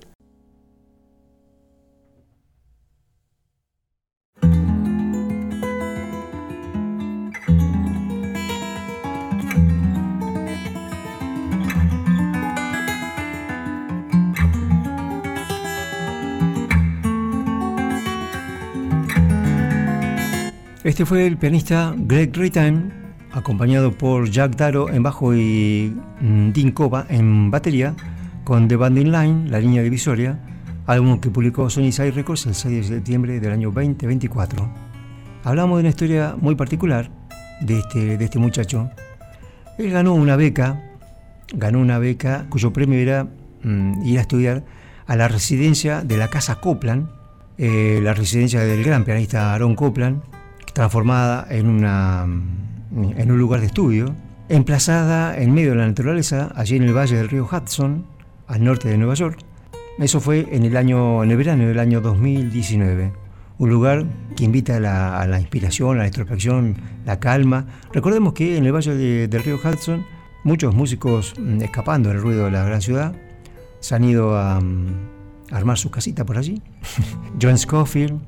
Speaker 3: Este fue el pianista Greg Ritain, acompañado por Jack Darrow en bajo y Dean Kova en batería, con The Binding Line, la línea divisoria, álbum que publicó Sony Side Records el 6 de septiembre del año 2024. Hablamos de una historia muy particular de este muchacho. Él ganó una beca cuyo premio era ir a estudiar a la residencia de la Casa Copland, la residencia del gran pianista Aaron Copland, transformada en un lugar de estudio, emplazada en medio de la naturaleza, allí en el valle del río Hudson, al norte de Nueva York. Eso fue en el verano del año 2019. Un lugar que invita a la inspiración, a la introspección, la calma. Recordemos que en el valle del río Hudson, muchos músicos, escapando del ruido de la gran ciudad, se han ido a armar su casita por allí. John Scofield,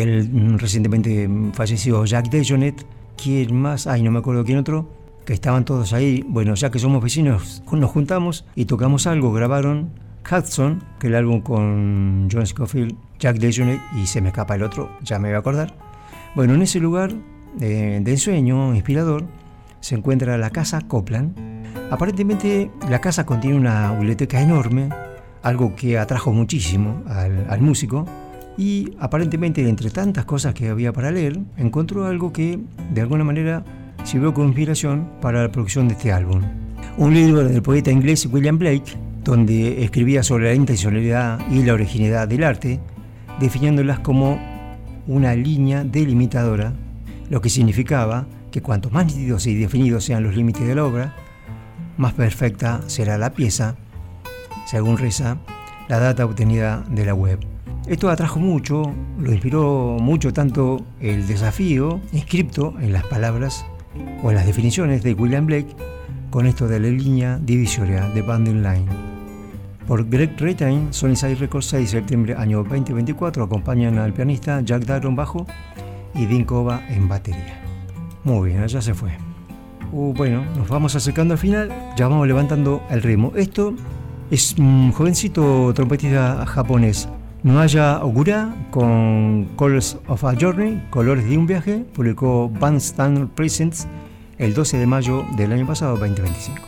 Speaker 3: el recientemente fallecido Jack DeJohnette, ¿quién más? No me acuerdo quién otro, que estaban todos ahí. Bueno, ya que somos vecinos, nos juntamos y tocamos algo. Grabaron Hudson, que es el álbum con John Scofield, Jack DeJohnette, y se me escapa el otro, ya me voy a acordar. Bueno, en ese lugar de ensueño inspirador se encuentra la Casa Copland. Aparentemente la casa contiene una biblioteca enorme, algo que atrajo muchísimo al músico. Y aparentemente, entre tantas cosas que había para leer, encontró algo que de alguna manera sirvió como inspiración para la producción de este álbum. Un libro del poeta inglés William Blake, donde escribía sobre la intencionalidad y la originalidad del arte, definiéndolas como una línea delimitadora, lo que significaba que cuanto más nítidos y definidos sean los límites de la obra, más perfecta será la pieza, según reza la data obtenida de la web. Esto atrajo mucho, lo inspiró mucho tanto el desafío inscripto en las palabras o en las definiciones de William Blake con esto de la línea divisoria de Binding Line. Por Greg Ritain, Sony Side Records, 6 de septiembre año 2024, acompañan al pianista Jack Darrow en bajo y Dean Kova en batería. Muy bien, ya se fue. Bueno, nos vamos acercando al final, ya vamos levantando el ritmo. Esto es un jovencito trompetista japonés, Noaya Ogura, con Colors of a Journey, Colores de un viaje, publicó Bandstand Presents el 12 de mayo del año pasado, 2025.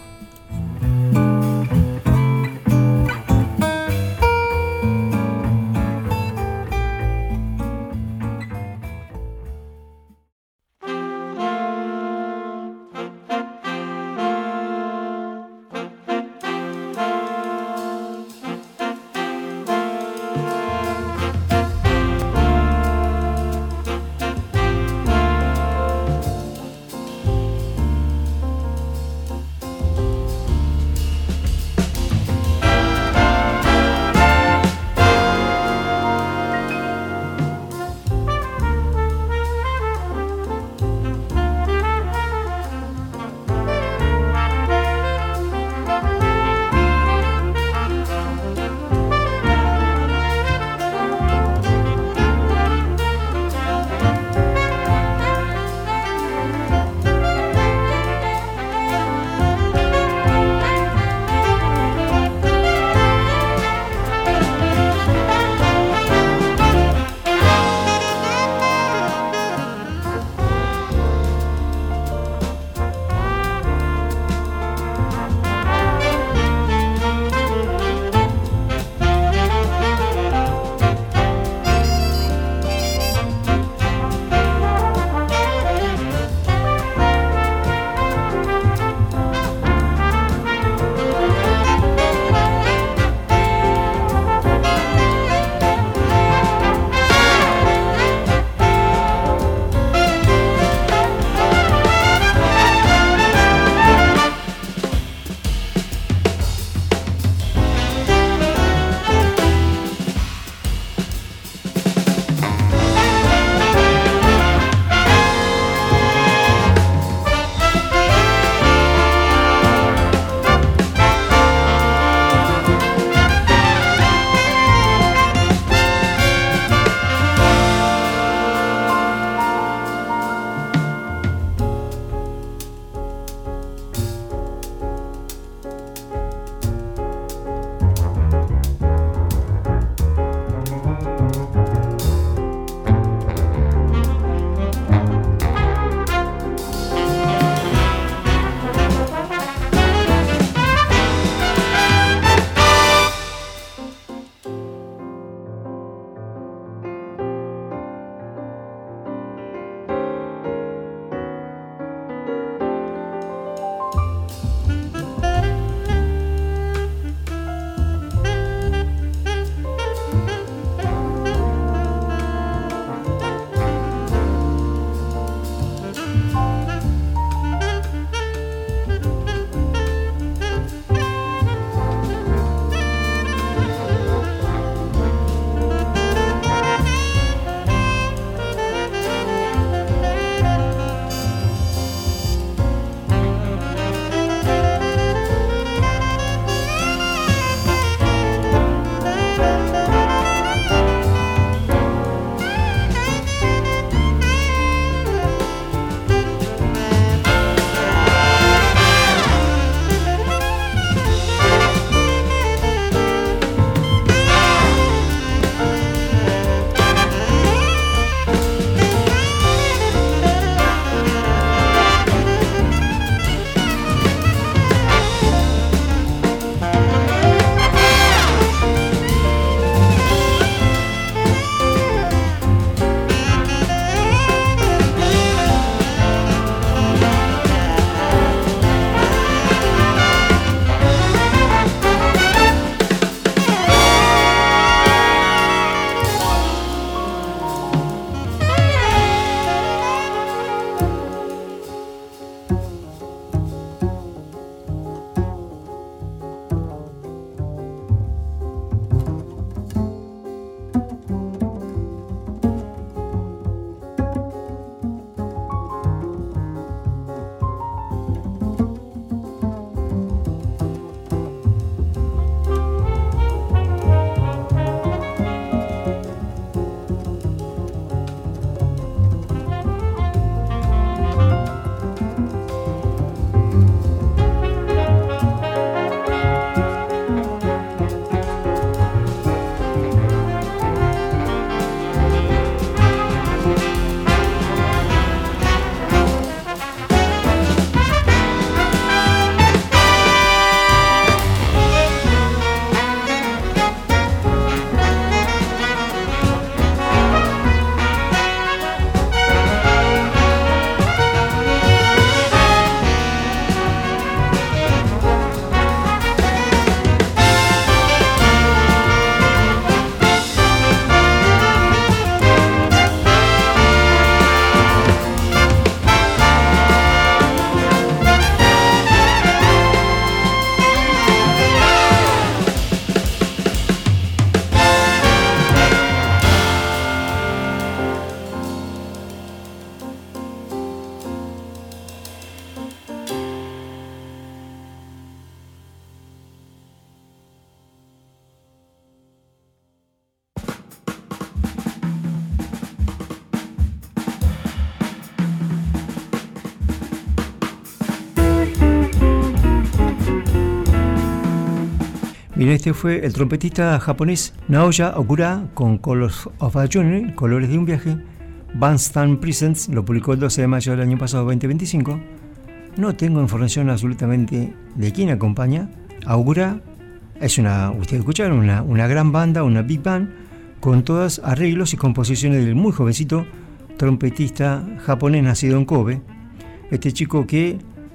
Speaker 3: Y este fue el trompetista japonés Naoya Okura con Colors of a Journey, Colores de un viaje. Bandstand Presents lo publicó el 12 de mayo del año pasado, 2025. No tengo información absolutamente de quién acompaña. Okura es ustedes escucharon, una gran banda, una big band, con todos arreglos y composiciones del muy jovencito trompetista japonés nacido en Kobe. Este chico que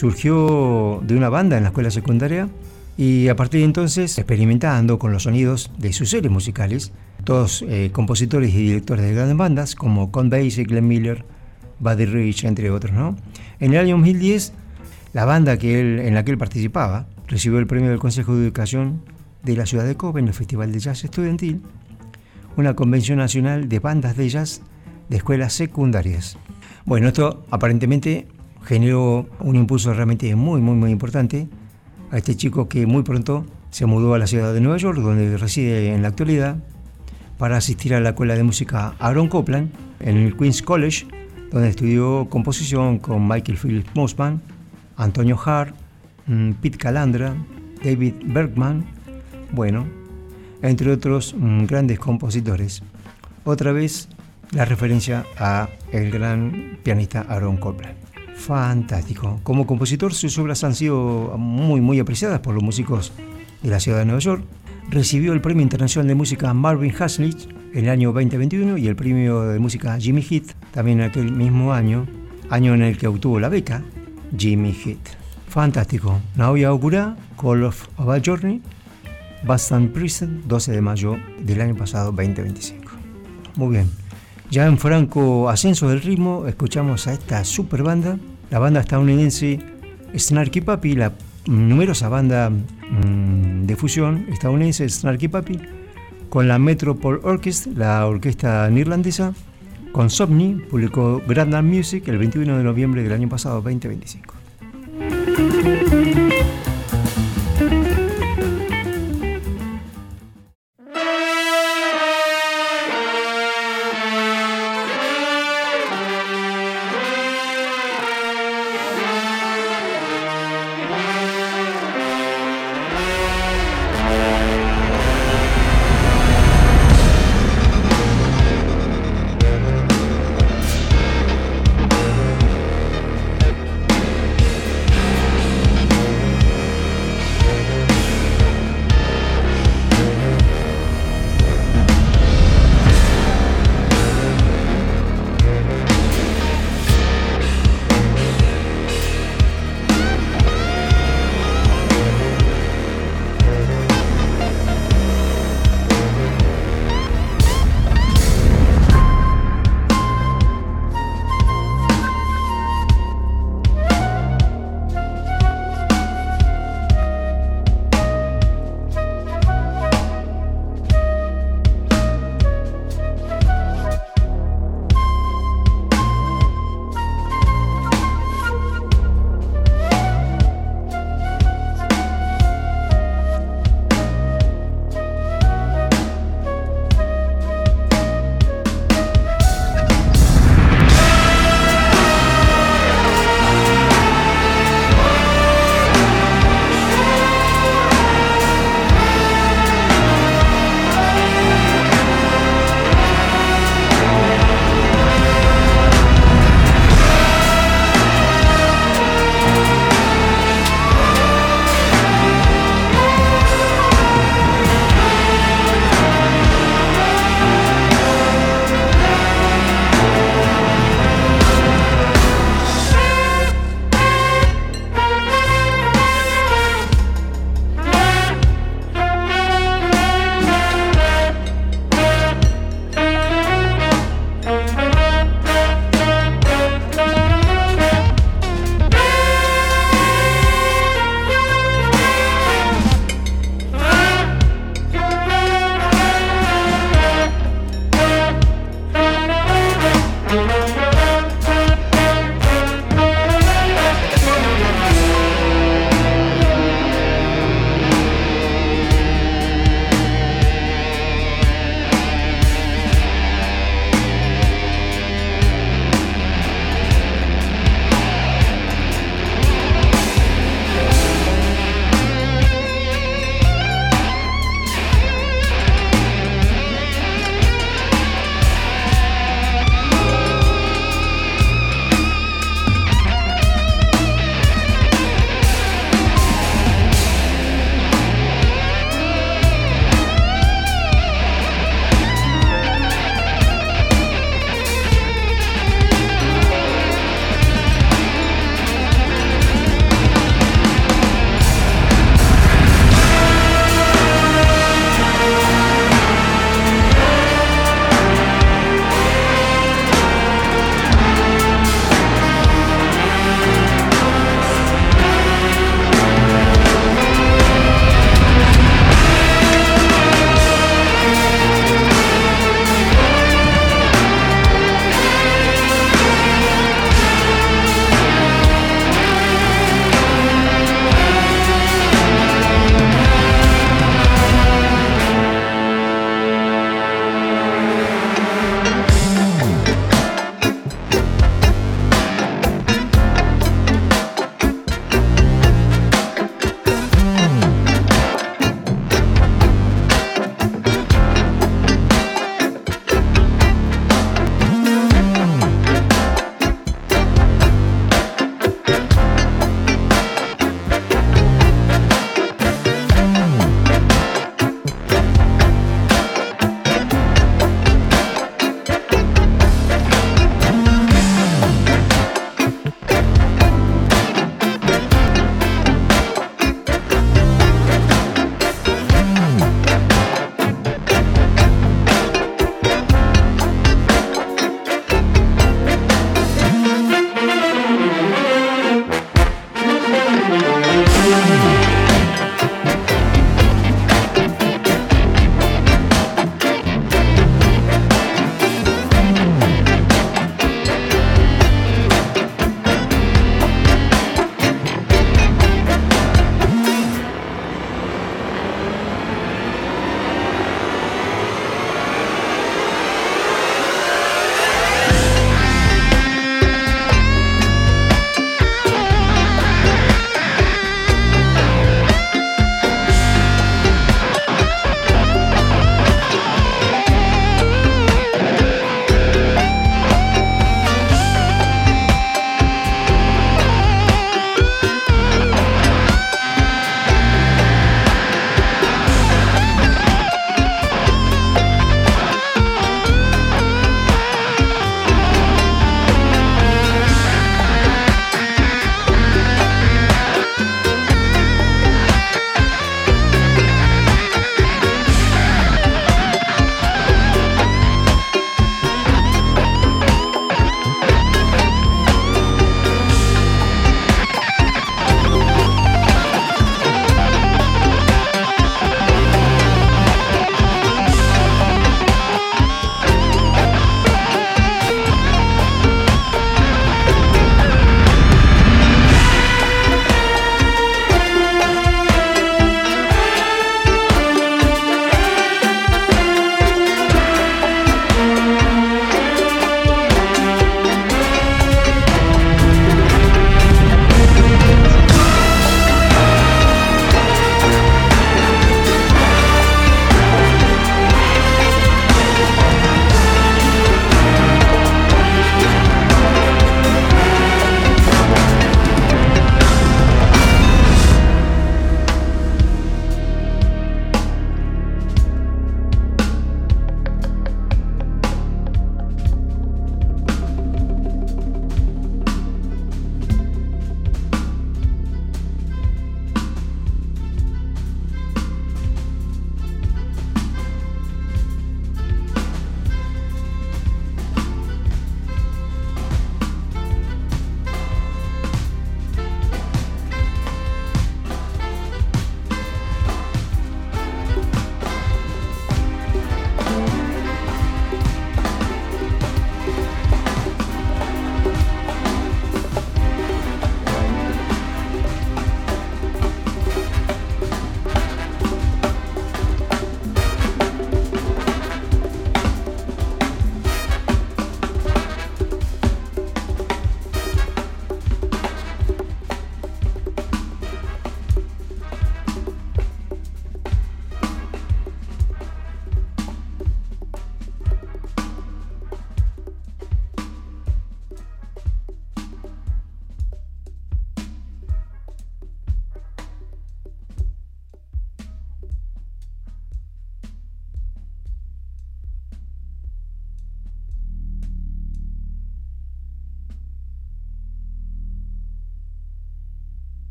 Speaker 3: surgió de una banda en la escuela secundaria y a partir de entonces experimentando con los sonidos de sus series musicales, todos compositores y directores de grandes bandas como Count Basie, Glenn Miller, Buddy Rich, entre otros, ¿no? En el año 2010, la banda en la que él participaba recibió el premio del Consejo de Educación de la ciudad de Kobe en el Festival de Jazz Estudiantil, una convención nacional de bandas de jazz de escuelas secundarias. Bueno, esto aparentemente generó un impulso realmente muy, muy, muy importante a este chico que muy pronto se mudó a la ciudad de Nueva York, donde reside en la actualidad, para asistir a la escuela de música Aaron Copland en el Queens College, donde estudió composición con Michael Phillips Mosman, Antonio Hart, Pete Calandra, David Bergman, bueno, entre otros grandes compositores. Otra vez la referencia a el gran pianista Aaron Copland. Fantástico. Como compositor, sus obras han sido muy, muy apreciadas por los músicos de la ciudad de Nueva York. Recibió el Premio Internacional de Música Marvin Haslich en el año 2021 y el Premio de Música Jimmy Heath también en aquel mismo año en el que obtuvo la beca Jimmy Heath. Fantástico. Naoya Okura, Colors of a Journey, Bandstand Presents, 12 de mayo del año pasado, 2025. Muy bien. Ya en franco ascenso del ritmo, escuchamos a esta super banda, la banda estadounidense Snarky Puppy, la numerosa banda de fusión estadounidense Snarky Puppy, con la Metropole Orchestra, la orquesta neerlandesa, con Somni, publicó Grandland Music el 21 de noviembre del año pasado, 2025.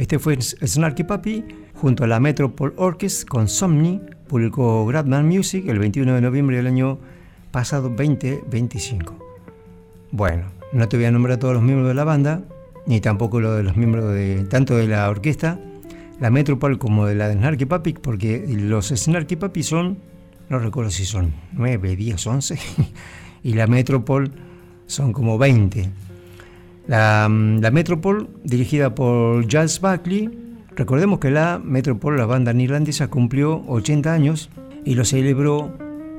Speaker 3: Este fue Snarky Puppy junto a la Metropole Orchestra con Somni, publicó Gradman Music el 21 de noviembre del año pasado 2025. Bueno, no te voy a nombrar a todos los miembros de la banda, ni tampoco lo de los miembros tanto de la orquesta, la Metropole como de la de Snarky Puppy, porque los Snarky Puppy son, no recuerdo si son 9, 10, 11, y la Metropole son como 20. La Metropole, dirigida por Giles Buckley, recordemos que la Metropole, la banda neerlandesa, cumplió 80 años y lo celebró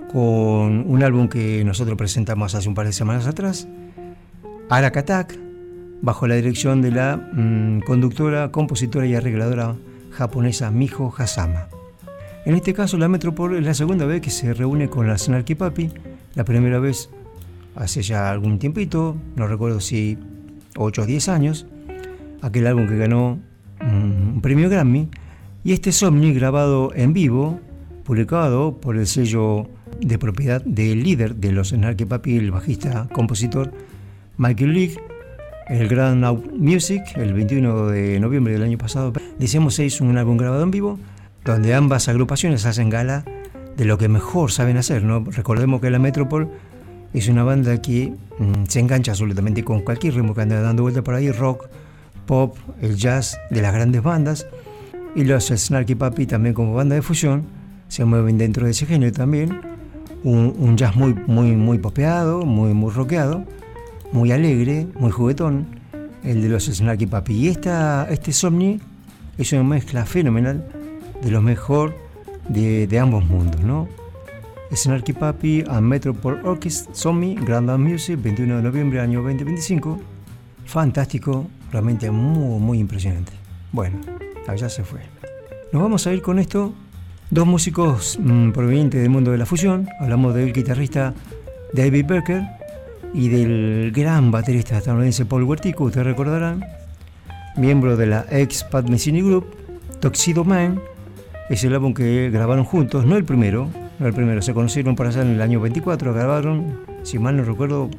Speaker 3: con un álbum que nosotros presentamos hace un par de semanas atrás, Arak Attack, bajo la dirección de la conductora, compositora y arregladora japonesa Miho Hazama. En este caso, la Metropole es la segunda vez que se reúne con la Snarky Puppy. La primera vez hace ya algún tiempito, no recuerdo si 8 o 10 años, aquel álbum que ganó un premio Grammy, y este Somni grabado en vivo, publicado por el sello de propiedad del líder de los Snarky Puppy, el bajista compositor Michael League, el Grand Out Music, el 21 de noviembre del año pasado. Decíamos, se hizo un álbum grabado en vivo, donde ambas agrupaciones hacen gala de lo que mejor saben hacer, ¿no? Recordemos que la Metropole es una banda que se engancha absolutamente con cualquier ritmo que anda dando vuelta por ahí, rock, pop, el jazz de las grandes bandas, y los Snarky Puppy también como banda de fusión se mueven dentro de ese género también, un jazz muy popeado, muy rockeado, muy alegre, muy juguetón, el de los Snarky Puppy. Y este Somni es una mezcla fenomenal de lo mejor de ambos mundos, ¿no? Snarky Puppy and Metropole Orchestra, Somni, Grand Music, 21 de noviembre del año 2025. Fantástico, realmente muy impresionante. Bueno, allá se fue. Nos vamos a ir con esto. Dos músicos provenientes del mundo de la fusión. Hablamos del guitarrista David Becker y del gran baterista estadounidense Paul Huertico, ustedes recordarán, miembro de la ex Pat Metheny Group. Tuxedo Man es el álbum que grabaron juntos, no el primero, se conocieron por allá en el año 24, grabaron, si mal no recuerdo,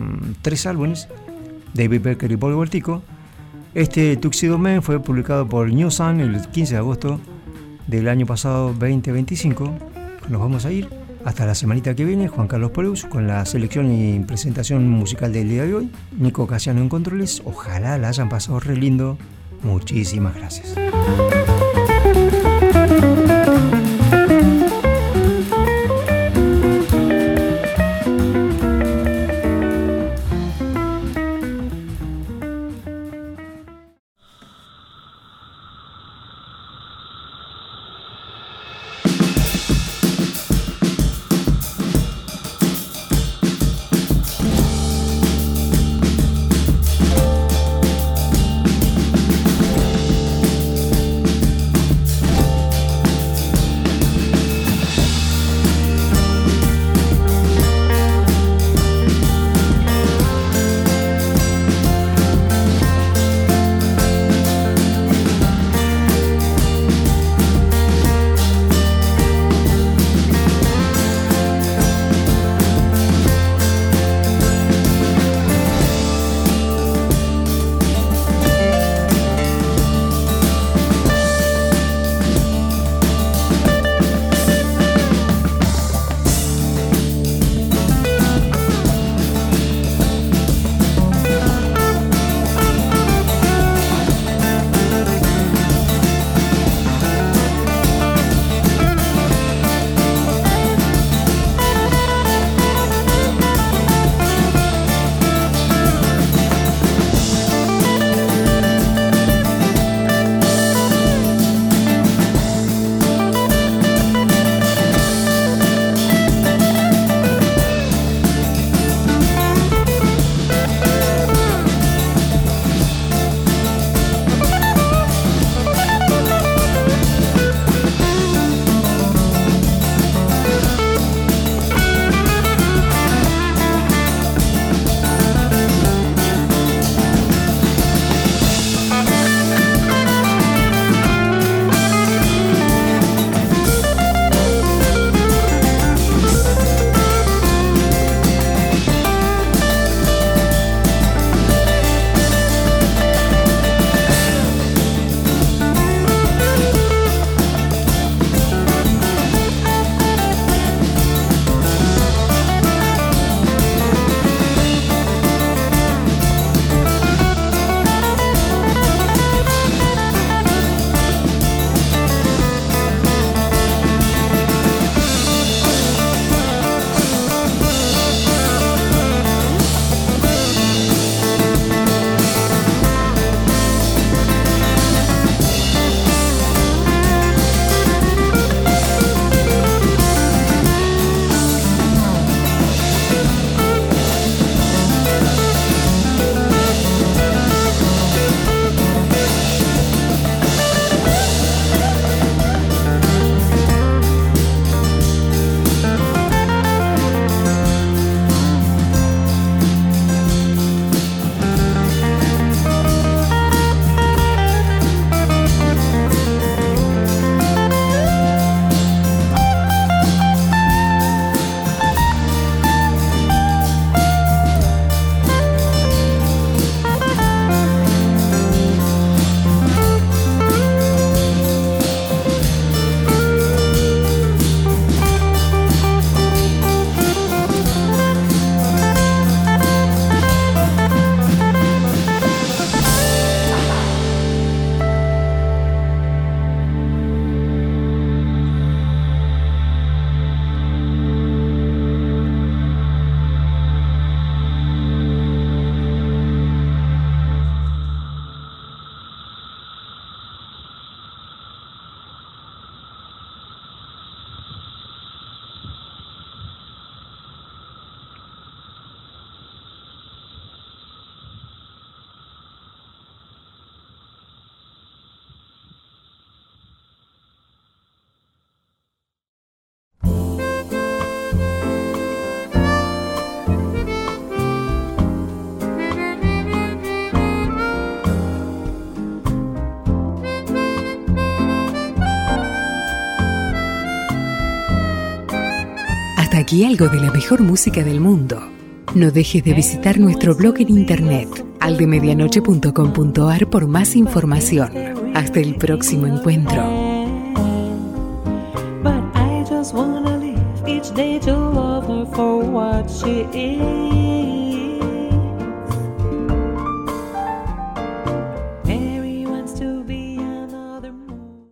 Speaker 3: 3 álbumes, David Becker y Paul Huertico. Este Tuxedo Man fue publicado por New Sun el 15 de agosto del año pasado 2025. Nos vamos a ir hasta la semanita que viene. Juan Carlos Preus con la selección y presentación musical del día de hoy. Nico Casiano en controles. Ojalá la hayan pasado re lindo. Muchísimas gracias.
Speaker 7: Seguí algo de la mejor música del mundo. No dejes de visitar nuestro blog en internet, aldemedianoche.com.ar, por más información. Hasta el próximo encuentro.
Speaker 6: But I just wanna live each day to love her for what she is. Mary wants to be another moon.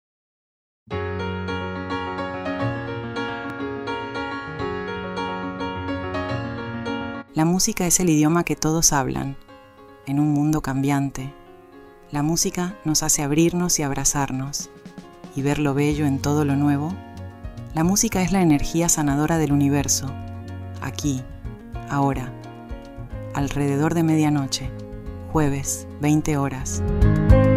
Speaker 1: La música es el idioma que todos hablan, en un mundo cambiante. La música nos hace abrirnos y abrazarnos, y ver lo bello en todo lo nuevo. La música es la energía sanadora del universo, aquí, ahora, alrededor de medianoche, jueves, 20 horas.